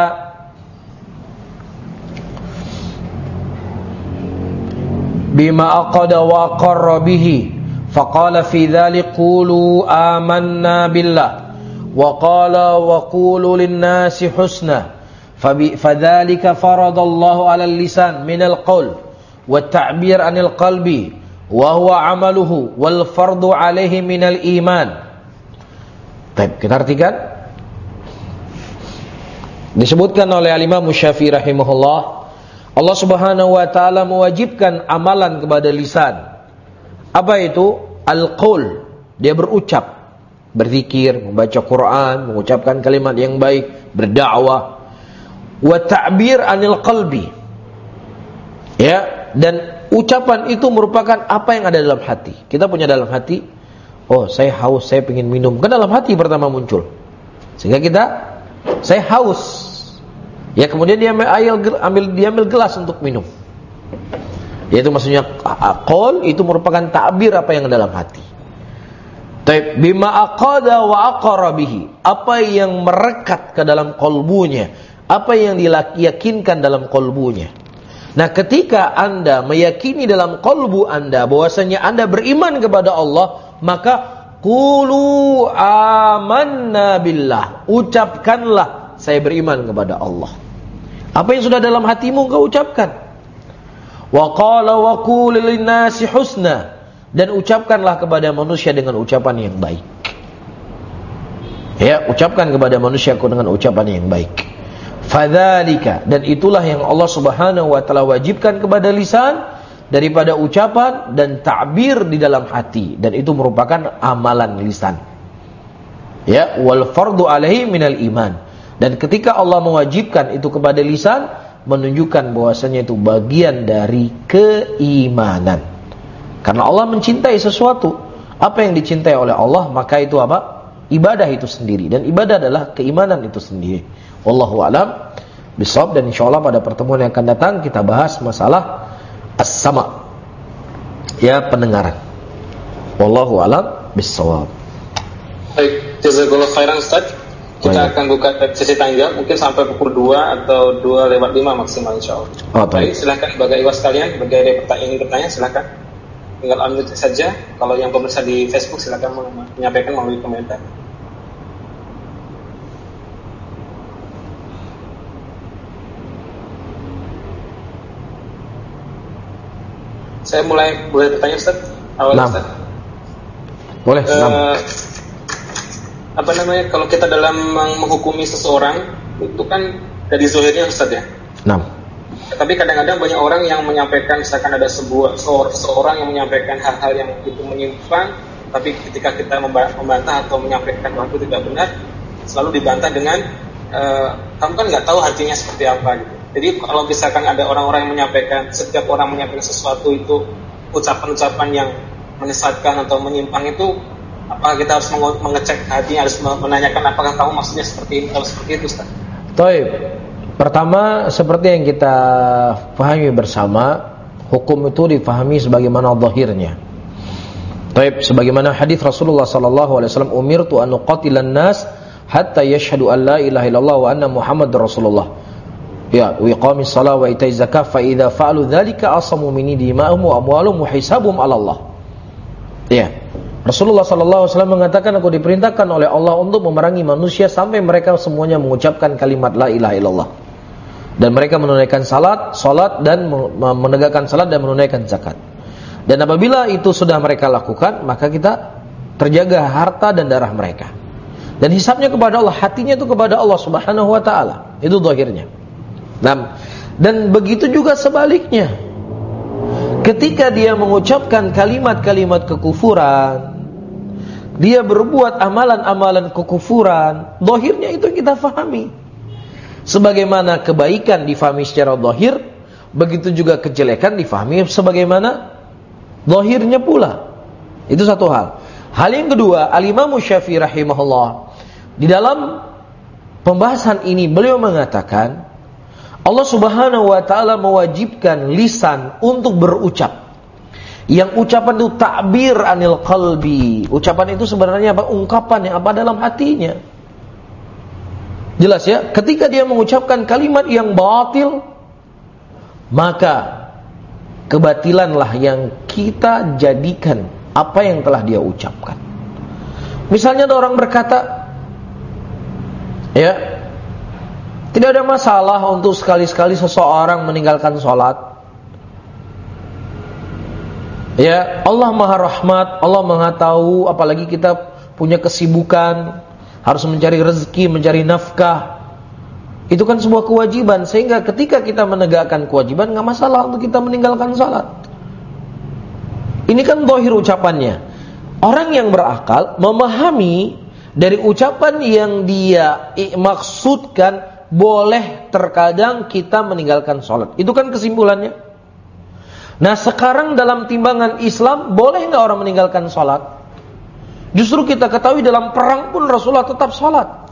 bima aqada wa aqarra bihi. فقال في ذلك قولوا آمنا بالله وقال وقولوا للناس حسنا فذلك فرض الله على اللسان من القول والتعبير عن القلب وهو عمله والفرض عليه من الإيمان. Baik, kita artikan. Disebutkan oleh Imam Syafi'i rahimahullah, Allah Subhanahu wa taala mewajibkan amalan kepada lisan. Apa itu? Al-qaul, dia berucap, berzikir, membaca Quran, mengucapkan kalimat yang baik, berdakwah. Wa ta'bir 'anil qalbi. Ya, dan ucapan itu merupakan apa yang ada dalam hati. Kita punya dalam hati, oh saya haus, saya ingin minum. Kan dalam hati pertama muncul. Sehingga kita, saya haus. Ya, kemudian dia ambil, ambil dia ambil gelas untuk minum. Yaitu maksudnya qaul itu merupakan takbir apa yang dalam hati. Taib bima aqada wa aqara bihi, apa yang merekat ke dalam kalbunya, apa yang diyakinkan dalam kalbunya. Nah, ketika Anda meyakini dalam qalbu Anda bahwasanya Anda beriman kepada Allah, maka qulu amanna billah. Ucapkanlah saya beriman kepada Allah. Apa yang sudah dalam hatimu kau ucapkan. Wa qala wa qul lin-nasi husna, dan ucapkanlah kepada manusia dengan ucapan yang baik. Ya, ucapkan kepada manusia dengan ucapan yang baik. Fadzalika, dan itulah yang Allah Subhanahu wa taala wajibkan kepada lisan daripada ucapan dan ta'bir di dalam hati, dan itu merupakan amalan lisan. Ya, wal fardu alaihi minal iman. Dan ketika Allah mewajibkan itu kepada lisan, menunjukkan bahwasanya itu bagian dari keimanan. Karena Allah mencintai sesuatu, apa yang dicintai oleh Allah, maka itu apa? Ibadah itu sendiri. Dan ibadah adalah keimanan itu sendiri. Wallahu a'lam bishawab. Dan insyaallah pada pertemuan yang akan datang kita bahas masalah as-sama', ya, pendengaran. Wallahu a'lam bishawab. Baik, jazakallahu khairan Ustaz. Kita baik. Akan buka sesi tanya jawab mungkin sampai pukul dua atau dua lewat lima maksimal insyaallah. Oh, baik, silakan bagi ikhwas sekalian, bagi ada pertanyaan ingin bertanya silakan. Tinggal unmute saja. Kalau yang pemirsa di Facebook silakan menyampaikan melalui komentar. Saya mulai boleh bertanya Ustaz? Awal nah. Ustaz. Boleh. Uh, apa namanya, kalau kita dalam menghukumi seseorang itu kan dari zahirnya Ustaz ya. Nah. Tapi kadang-kadang banyak orang yang menyampaikan, misalkan ada sebuah seorang yang menyampaikan hal-hal yang itu menyimpang, tapi ketika kita membantah atau menyampaikan bahwa itu tidak benar, selalu dibantah dengan e, kamu kan nggak tahu hatinya seperti apa gitu. Jadi kalau misalkan ada orang-orang yang menyampaikan, setiap orang menyampaikan sesuatu itu ucapan-ucapan yang menyesatkan atau menyimpang itu, apakah kita harus mengecek hatinya, harus menanyakan apakah kamu maksudnya seperti ini atau seperti itu Ustaz? Baik. Pertama, seperti yang kita pahami bersama, hukum itu difahami sebagaimana zahirnya. Baik, sebagaimana hadis Rasulullah sallallahu alaihi wasallam, umirtu an uqatilan nas hatta yashhadu an la ilaha illallah wa anna Muhammadar Rasulullah. Ya, wa iqamis shalah wa itaiz zakah, fa idza fa'alu dzalika asamu minni dima'ahum wa amwaluhum wa hisabuhum 'ala Allah. Ya. Rasulullah sallallahu alaihi wasallam mengatakan, aku diperintahkan oleh Allah untuk memerangi manusia sampai mereka semuanya mengucapkan kalimat la ilaha illallah. Dan mereka menunaikan salat, salat dan menegakkan salat dan menunaikan zakat. Dan apabila itu sudah mereka lakukan, maka kita terjaga harta dan darah mereka. Dan hisabnya kepada Allah, hatinya itu kepada Allah Subhanahu wa taala. Itu zahirnya. Nah, dan begitu juga sebaliknya. Ketika dia mengucapkan kalimat-kalimat kekufuran, dia berbuat amalan-amalan kekufuran, zahirnya itu kita fahami. Sebagaimana kebaikan difahami secara zahir, begitu juga kejelekan difahami sebagaimana zahirnya pula. Itu satu hal. Hal yang kedua, Al-Imam Syafi'i rahimahullah, di dalam pembahasan ini beliau mengatakan, Allah Subhanahu wa taala mewajibkan lisan untuk berucap. Yang ucapan itu ta'bir anil qalbi. Ucapan itu sebenarnya apa? Ungkapan yang apa dalam hatinya. Jelas ya? Ketika dia mengucapkan kalimat yang batil, maka kebatilanlah yang kita jadikan apa yang telah dia ucapkan. Misalnya ada orang berkata, ya, tidak ada masalah untuk sekali-sekali seseorang meninggalkan sholat. Ya, Allah Maha Rahmat, Allah Maha Tahu, apalagi kita punya kesibukan, harus mencari rezeki, mencari nafkah. Itu kan sebuah kewajiban, sehingga ketika kita menegakkan kewajiban, nggak masalah untuk kita meninggalkan sholat. Ini kan zahir ucapannya. Orang yang berakal memahami dari ucapan yang dia maksudkan, boleh terkadang kita meninggalkan sholat. Itu kan kesimpulannya. Nah, sekarang dalam timbangan Islam, boleh nggak orang meninggalkan sholat? Justru kita ketahui dalam perang pun Rasulullah tetap sholat.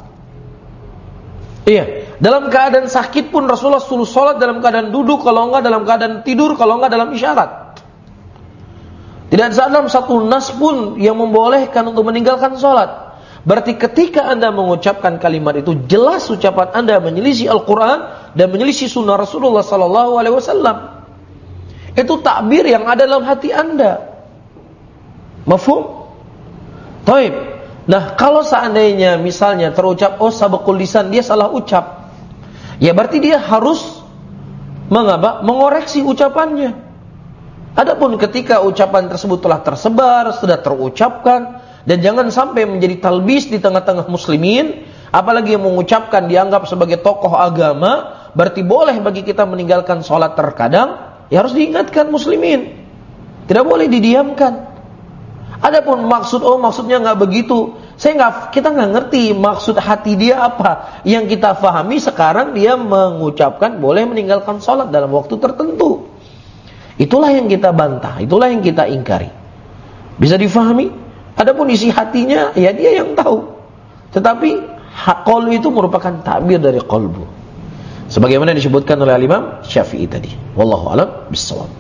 Iya, dalam keadaan sakit pun Rasulullah suruh sholat, dalam keadaan duduk, kalau enggak dalam keadaan tidur, kalau enggak dalam isyarat. Tidak ada dalam satu nas pun yang membolehkan untuk meninggalkan sholat. Berarti ketika Anda mengucapkan kalimat itu, jelas ucapan Anda menyelisih Al-Quran, dan menyelisih sunnah Rasulullah sallallahu alaihi wasallam. Itu takbir yang ada dalam hati Anda. Mafhum? Taib. Nah, kalau seandainya misalnya terucap oh sabaqul lisan, dia salah ucap. Ya berarti dia harus mengapa? Mengoreksi ucapannya. Adapun ketika ucapan tersebut telah tersebar, sudah terucapkan, dan jangan sampai menjadi talbis di tengah-tengah muslimin, apalagi yang mengucapkan dianggap sebagai tokoh agama, berarti boleh bagi kita meninggalkan sholat terkadang, ya harus diingatkan muslimin. Tidak boleh didiamkan. Adapun maksud, oh maksudnya nggak begitu, saya nggak, kita nggak ngerti maksud hati dia apa. Yang kita fahami sekarang dia mengucapkan boleh meninggalkan sholat dalam waktu tertentu. Itulah yang kita bantah, itulah yang kita ingkari. Bisa difahami? Adapun isi hatinya, ya dia yang tahu. Tetapi qalbu itu merupakan takbir dari qalbu. Sebagaimana disebutkan oleh Imam Syafi'i tadi. Wallahu a'lam bishawab.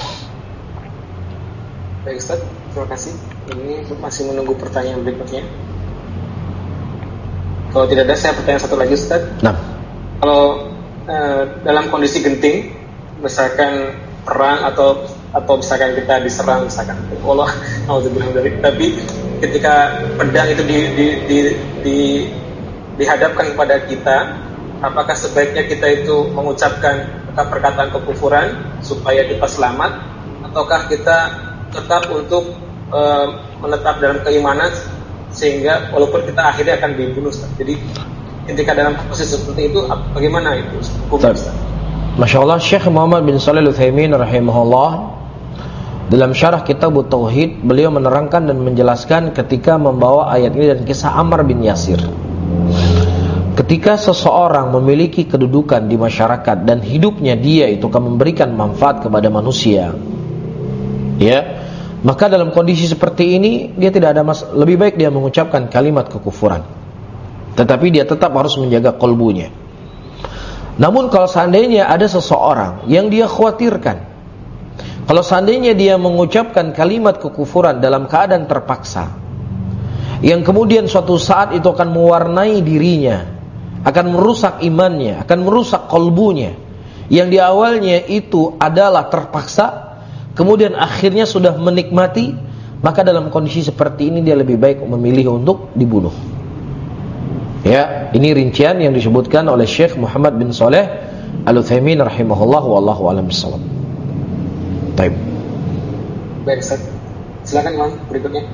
Baik Ustaz, terima kasih. Ini masih menunggu pertanyaan berikutnya. Kalau tidak ada, saya bertanya satu lagi Ustaz. Nah. Kalau eh, dalam kondisi genting, misalkan perang atau atau misalkan kita diserang, misalkan Allah auzubillah dari, tapi ketika pedang itu di, di, di, di, dihadapkan kepada kita, apakah sebaiknya kita itu mengucapkan perkataan kekufuran supaya kita selamat, ataukah kita tetap untuk e, menetap dalam keimanan sehingga walaupun kita akhirnya akan dibunuh? Jadi ketika dalam posisi seperti itu bagaimana itu hukumnya? Masya Allah, Syekh Muhammad bin Shalih Al-Utsaimin rahimahullah dalam syarah kitab Tauhid, beliau menerangkan dan menjelaskan ketika membawa ayat ini dan kisah Ammar bin Yasir. Ketika seseorang memiliki kedudukan di masyarakat dan hidupnya dia itu akan memberikan manfaat kepada manusia, ya, maka dalam kondisi seperti ini dia tidak ada mas- lebih baik dia mengucapkan kalimat kekufuran, tetapi dia tetap harus menjaga qalbunya. Namun kalau seandainya ada seseorang yang dia khawatirkan, kalau seandainya dia mengucapkan kalimat kekufuran dalam keadaan terpaksa, yang kemudian suatu saat itu akan mewarnai dirinya, akan merusak imannya, akan merusak qalbunya, yang di awalnya itu adalah terpaksa, kemudian akhirnya sudah menikmati, maka dalam kondisi seperti ini dia lebih baik memilih untuk dibunuh. Ya, ini rincian yang disebutkan oleh Syekh Muhammad bin Shalih Al-Utsaimin rahimahullah, wallahu a'lam bishawab. Baik. Baik, Ustaz. Silakan Bang, berikutnya.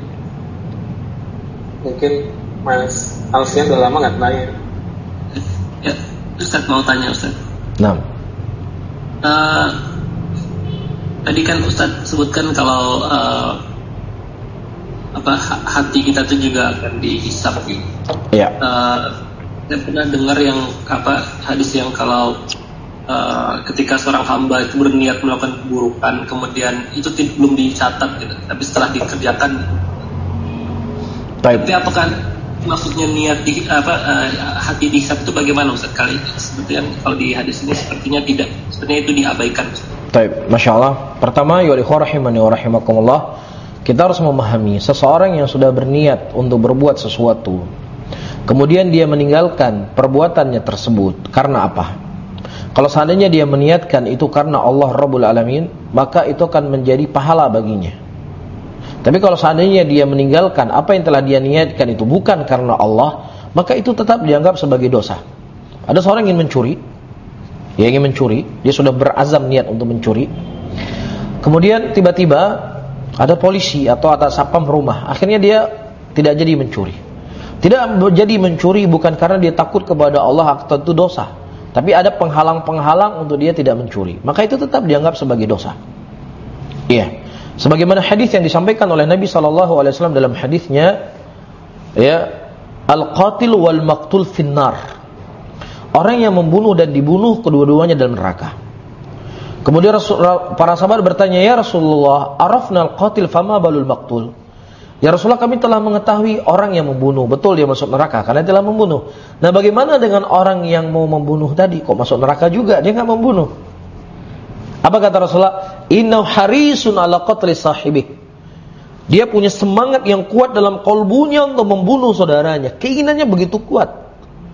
Mungkin Mas Alfian udah lama nggak tanya. Ya, Ustaz mau tanya Ustaz. Nah. Uh, tadi kan Ustaz sebutkan kalau uh, apa hati kita itu juga akan dihisab. Ya. Uh, saya pernah dengar yang apa hadis yang kalau uh, ketika seorang hamba itu berniat melakukan keburukan, kemudian itu tidak, belum dicatat gitu, tapi setelah dikerjakan. Baik. Tapi apakah maksudnya niat di, apa uh, hati dihisab itu bagaimana Ustaz? Kali seperti yang kalau di hadis ini sepertinya tidak, sepertinya itu diabaikan. Baik, Masya Allah. Pertama, ya rahimani wa rahimakumullah, kita harus memahami seseorang yang sudah berniat untuk berbuat sesuatu, kemudian dia meninggalkan perbuatannya tersebut karena apa? Kalau seandainya dia meniatkan itu karena Allah Rabbul Alamin, maka itu akan menjadi pahala baginya. Tapi kalau seandainya dia meninggalkan apa yang telah dia niatkan itu bukan karena Allah, maka itu tetap dianggap sebagai dosa. Ada seorang yang ingin mencuri, dia ingin mencuri, dia sudah berazam niat untuk mencuri, kemudian tiba-tiba ada polisi atau ada satpam rumah, akhirnya dia tidak jadi mencuri. Tidak jadi mencuri bukan karena dia takut kepada Allah atau itu dosa, tapi ada penghalang-penghalang untuk dia tidak mencuri, maka itu tetap dianggap sebagai dosa. Iya. Sebagaimana hadis yang disampaikan oleh Nabi sallallahu alaihi wasallam dalam hadisnya, ya, al-qatil wal maqtul finnar. Orang yang membunuh dan dibunuh kedua-duanya dalam neraka. Kemudian para sahabat bertanya, "Ya Rasulullah, arafna al-qatil fama balul maqtul?" Ya Rasulullah, kami telah mengetahui orang yang membunuh, betul dia masuk neraka karena telah membunuh. Nah, bagaimana dengan orang yang mau membunuh tadi, kok masuk neraka juga, dia enggak membunuh? Apa kata Rasulullah? Innahu harisun ala qatli sahibih. Dia punya semangat yang kuat dalam qalbunya untuk membunuh saudaranya. Keinginannya begitu kuat.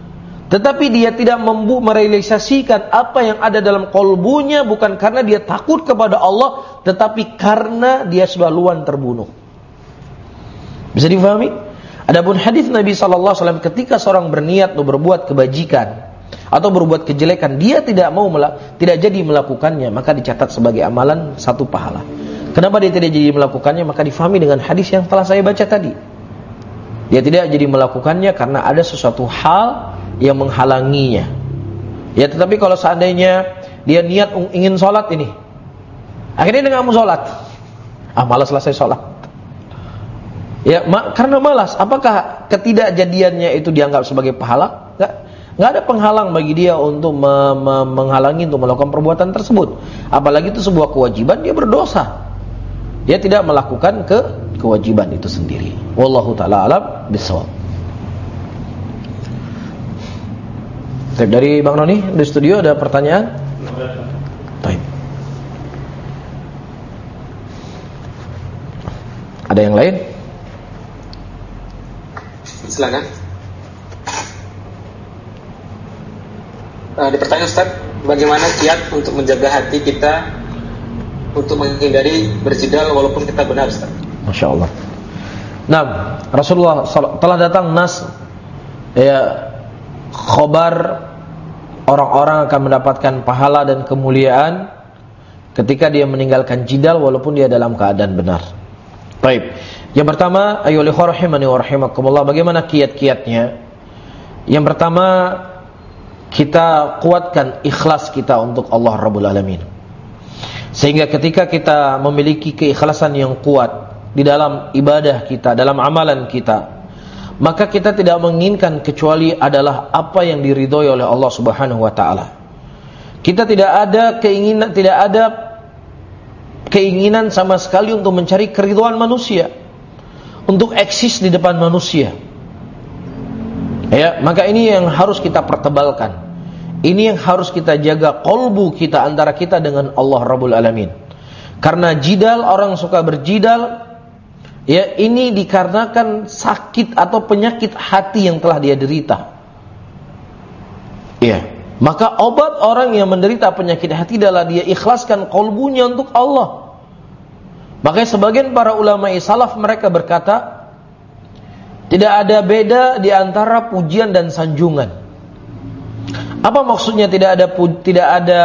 tetapi dia tidak mampu merealisasikan apa yang ada dalam kolbunya, bukan karena dia takut kepada Allah, tetapi karena dia sudah luan terbunuh. Bisa difahami? Adapun hadis Nabi sallallahu alaihi wasallam ketika seorang berniat untuk berbuat kebajikan atau berbuat kejelekan, dia tidak mau tidak jadi melakukannya, maka dicatat sebagai amalan satu pahala. Kenapa dia tidak jadi melakukannya? Maka difahami dengan hadis yang telah saya baca tadi. Dia tidak jadi melakukannya karena ada sesuatu hal yang menghalanginya. Ya, tetapi kalau seandainya dia niat ingin sholat ini, akhirnya dia nggak mau sholat, ah malas selesai sholat. Ya, ma- karena malas. Apakah ketidakjadiannya itu dianggap sebagai pahala? Nggak, nggak ada penghalang bagi dia untuk me- me- menghalangi untuk melakukan perbuatan tersebut. Apalagi itu sebuah kewajiban, dia berdosa. Dia tidak melakukan ke kewajiban itu sendiri. Wallahu ta'ala alam bisawab. Dari Bang Noni di studio ada pertanyaan? Baik. Ada yang lain? Silakan. Uh, di pertanyaan Ustaz, bagaimana kiat untuk menjaga hati kita untuk menghindari berjidal walaupun kita benar, Ustaz? Masya Allah. Nah, Rasulullah telah datang nas ya, khobar orang-orang akan mendapatkan pahala dan kemuliaan ketika dia meninggalkan jidal walaupun dia dalam keadaan benar. Baik. Yang pertama, ayyuhal ikhwah rahimani wa rahimakumullah, bagaimana kiat-kiatnya? Yang pertama, kita kuatkan ikhlas kita untuk Allah Rabbul Alamin. Sehingga ketika kita memiliki keikhlasan yang kuat di dalam ibadah kita, dalam amalan kita, maka kita tidak menginginkan kecuali adalah apa yang diridhoi oleh Allah Subhanahu wa taala. Kita tidak ada keinginan, tidak ada keinginan sama sekali untuk mencari keridhaan manusia, untuk eksis di depan manusia. Ya, maka ini yang harus kita pertebalkan. Ini yang harus kita jaga qalbu kita, antara kita dengan Allah Rabbul Alamin. Karena jidal, orang suka berjidal, ya, ini dikarenakan sakit atau penyakit hati yang telah dia derita. Ya, maka obat orang yang menderita penyakit hati adalah dia ikhlaskan qalbunya untuk Allah. Makanya sebagian para ulama salaf mereka berkata, tidak ada beda di antara pujian dan sanjungan. Apa maksudnya tidak ada tidak ada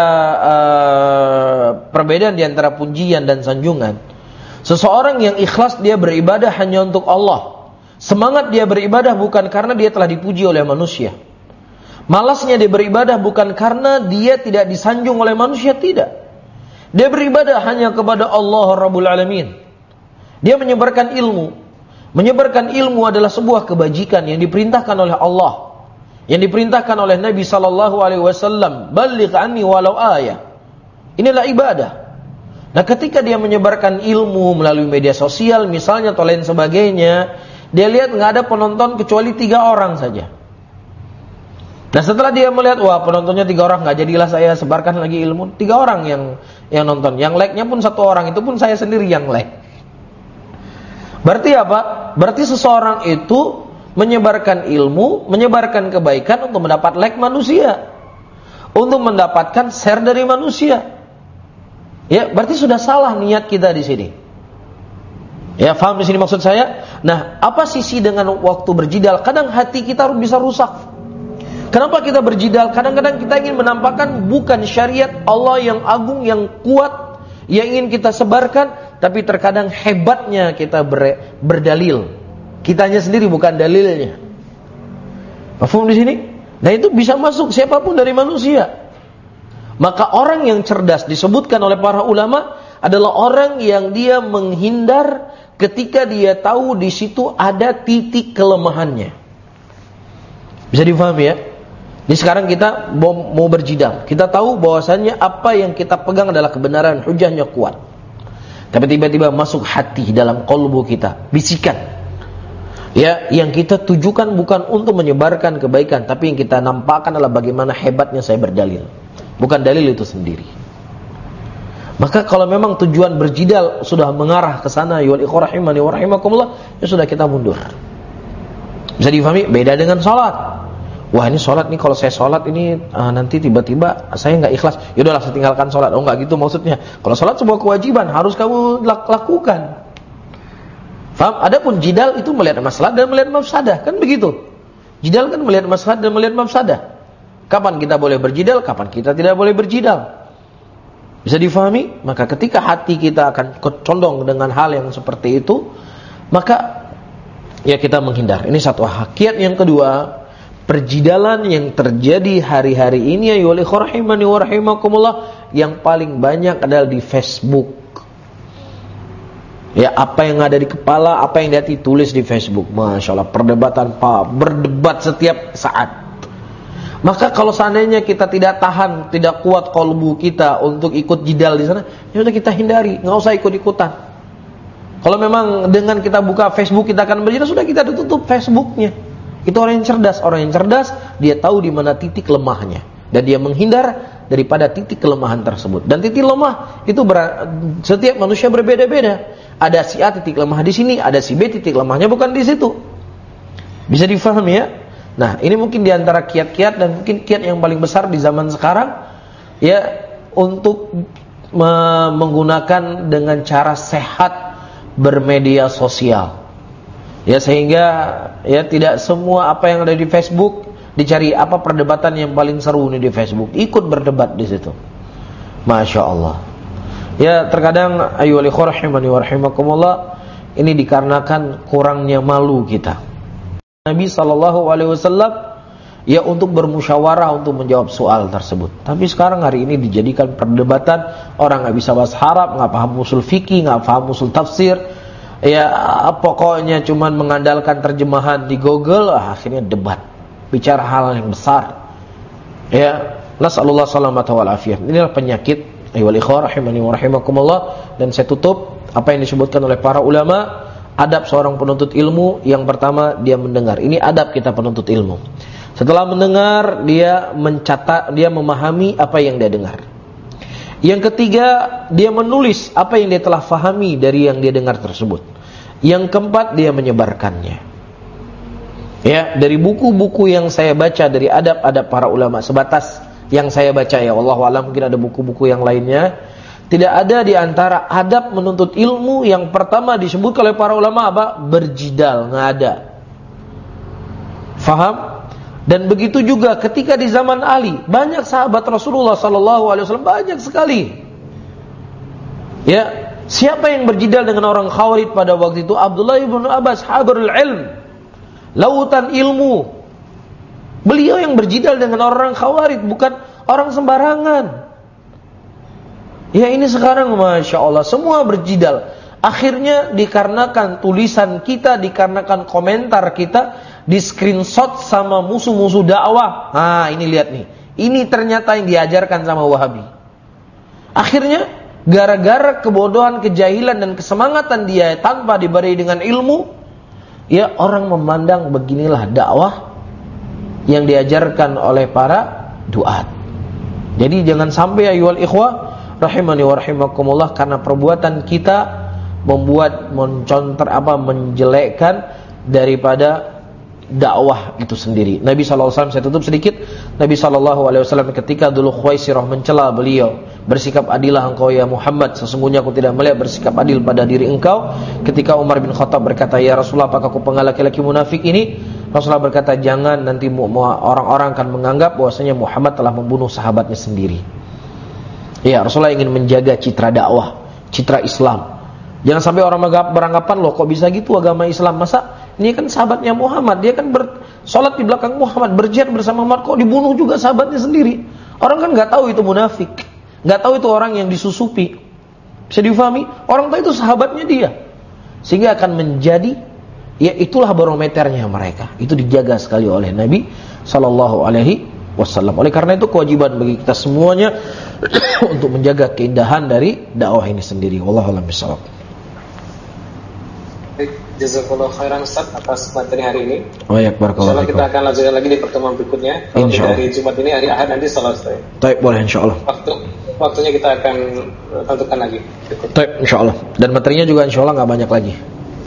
uh, perbedaan di antara pujian dan sanjungan? Seseorang yang ikhlas dia beribadah hanya untuk Allah. Semangat dia beribadah bukan karena dia telah dipuji oleh manusia. Malasnya dia beribadah bukan karena dia tidak disanjung oleh manusia, tidak. Dia beribadah hanya kepada Allah Rabbul Alamin. Dia menyebarkan ilmu. Menyebarkan ilmu adalah sebuah kebajikan yang diperintahkan oleh Allah, yang diperintahkan oleh Nabi sallallahu alaihi wasallam, "Balligh anni walau ayah." Inilah ibadah. Nah, ketika dia menyebarkan ilmu melalui media sosial misalnya atau lain sebagainya, dia lihat nggak ada penonton kecuali tiga orang saja. Nah, setelah dia melihat, wah penontonnya tiga orang, nggak jadilah saya sebarkan lagi ilmu. Tiga orang yang yang nonton, yang like-nya pun satu orang, itu pun saya sendiri yang like. Berarti apa? Berarti seseorang itu menyebarkan ilmu, menyebarkan kebaikan untuk mendapat like manusia, untuk mendapatkan share dari manusia. Ya, berarti sudah salah niat kita di sini. Ya, paham di sini maksud saya? Nah, apa sisi dengan waktu berjidal? Kadang hati kita bisa rusak. Kenapa kita berjidal? Kadang-kadang kita ingin menampakkan bukan syariat Allah yang agung, yang kuat, yang ingin kita sebarkan, tapi terkadang hebatnya kita ber, berdalil. Kitanya sendiri bukan dalilnya. Paham di sini? Nah, itu bisa masuk siapapun dari manusia. Maka orang yang cerdas disebutkan oleh para ulama adalah orang yang dia menghindar ketika dia tahu di situ ada titik kelemahannya. Bisa difahami ya? Ini sekarang kita mau berjidal. Kita tahu bahwasannya apa yang kita pegang adalah kebenaran, hujahnya kuat. Tapi tiba-tiba masuk hati dalam qalbu kita, bisikan. Ya, yang kita tujukan bukan untuk menyebarkan kebaikan, tapi yang kita nampakkan adalah bagaimana hebatnya saya berdalil. Bukan dalil itu sendiri. Maka kalau memang tujuan berjidal sudah mengarah ke sana, ya ikhwah rahimani wa rahimakumullah, ya sudah kita mundur. Bisa difahami? Beda dengan salat. Wah ini sholat nih, kalau saya sholat ini uh, nanti tiba-tiba saya nggak ikhlas, yaudahlah saya tinggalkan sholat. Oh nggak gitu maksudnya. Kalau sholat sebuah kewajiban harus kamu lakukan. Faham? Adapun jidal itu melihat maslahat dan melihat mafsadah, kan begitu. Jidal kan melihat maslahat dan melihat mafsadah. Kapan kita boleh berjidal, kapan kita tidak boleh berjidal. Bisa difahami? Maka ketika hati kita akan condong dengan hal yang seperti itu, maka ya kita menghindar. Ini satu hakikat. Yang kedua, perjidalan yang terjadi hari-hari ini ya yulikhur rahimani wa rahimakumullah, yang paling banyak adalah di Facebook. Ya, apa yang ada di kepala, apa yang dia tulis di Facebook. Masya Allah, perdebatan Pak, berdebat setiap saat. Maka kalau seandainya kita tidak tahan, tidak kuat kalbu kita untuk ikut jidal di sana, ya sudah kita hindari, nggak usah ikut-ikutan. Kalau memang dengan kita buka Facebook kita akan berjidal, sudah kita tutup Facebooknya. Itu orang yang cerdas. Orang yang cerdas, dia tahu di mana titik lemahnya dan dia menghindar daripada titik kelemahan tersebut. Dan titik lemah itu ber- setiap manusia berbeda-beda. Ada si A titik lemah di sini, ada si B titik lemahnya bukan di situ. Bisa difahami ya? Nah, ini mungkin di antara kiat-kiat dan mungkin kiat yang paling besar di zaman sekarang ya, untuk me- menggunakan dengan cara sehat bermedia sosial. Ya, sehingga ya tidak semua apa yang ada di Facebook dicari apa perdebatan yang paling seru nih di Facebook, ikut berdebat di situ. Masya Allah. Ya, terkadang ayyuhal ikhwah rahimani wa rahimakumullah, ini dikarenakan kurangnya malu kita. Nabi sallallahu alaihi wasallam ya untuk bermusyawarah untuk menjawab soal tersebut. Tapi sekarang hari ini dijadikan perdebatan, orang enggak bisa bahasa Arab, enggak paham usul fikih, enggak paham usul tafsir. Ya pokoknya cuman mengandalkan terjemahan di Google, ah, akhirnya debat, bicara hal yang besar. Ya, nasallallahu salamata wal afiyah. Inilah penyakit ayyuhal ikhwah rahimani wa rahimakumullah. Dan saya tutup apa yang disebutkan oleh para ulama, adab seorang penuntut ilmu. Yang pertama, dia mendengar. Ini adab kita penuntut ilmu. Setelah mendengar, dia mencatat, dia memahami apa yang dia dengar. Yang ketiga, dia menulis apa yang dia telah fahami dari yang dia dengar tersebut. Yang keempat, dia menyebarkannya. Ya, dari buku-buku yang saya baca, dari adab-adab para ulama, sebatas yang saya baca ya, wallahu a'lam, mungkin ada buku-buku yang lainnya. Tidak ada di antara adab menuntut ilmu yang pertama disebut oleh para ulama apa? Berjidal, nggak ada. Faham? Dan begitu juga ketika di zaman Ali, banyak sahabat Rasulullah sallallahu alaihi wasallam, banyak sekali. Ya, siapa yang berjidal dengan orang Khawarij pada waktu itu? Abdullah ibn Abbas, habrul ilm, lautan ilmu. Beliau yang berjidal dengan orang Khawarij, bukan orang sembarangan. Ya, ini sekarang Masya Allah semua berjidal. Akhirnya dikarenakan tulisan kita, dikarenakan komentar kita, di screenshot sama musuh-musuh dakwah. Nah ini lihat nih, ini ternyata yang diajarkan sama Wahabi. Akhirnya gara-gara kebodohan, kejahilan dan kesemangatan dia tanpa diberi dengan ilmu, ya orang memandang beginilah dakwah yang diajarkan oleh para duat. Jadi jangan sampai ayyuhal ikhwah rahimani wa rahimakumullah, karena perbuatan kita membuat menconter apa menjelekkan daripada dakwah itu sendiri. Nabi sallallahu alaihi wasallam, saya tutup sedikit. Nabi sallallahu alaihi wasallam ketika dulu Khuwaisirah mencela beliau, bersikap adillah engkau ya Muhammad, sesungguhnya aku tidak melihat bersikap adil pada diri engkau. Ketika Umar bin Khattab berkata, ya Rasulullah, apakah aku pengal laki-laki munafik ini? Rasulullah berkata, jangan, nanti orang-orang akan menganggap bahwasanya Muhammad telah membunuh sahabatnya sendiri. Ya, Rasulullah ingin menjaga citra dakwah, citra Islam. Jangan sampai orang beranggapan, loh kok bisa gitu agama Islam, masa ini kan sahabatnya Muhammad, dia kan bersolat di belakang Muhammad, berjihad bersama Muhammad, kok dibunuh juga sahabatnya sendiri. Orang kan nggak tahu itu munafik, nggak tahu itu orang yang disusupi. Bisa difahami? Orang tahu itu sahabatnya dia, sehingga akan menjadi, ya itulah barometernya mereka. Itu dijaga sekali oleh Nabi Sallallahu Alaihi Wasallam. Oleh karena itu kewajiban bagi kita semuanya untuk menjaga keindahan dari dakwah ini sendiri. Wallahu a'lam bishawab. Jazakallahu khairan Ustaz atas materi hari ini. Oh ya, barakallahu. Insyaallah kita akan lanjutkan lagi di pertemuan berikutnya. Kalau tidak hari Jumat ini, hari Ahad nanti selesai. Baik, boleh insyaallah. Waktu waktunya kita akan tentukan lagi. Baik, insyaallah. Dan materinya juga insyaallah enggak banyak lagi.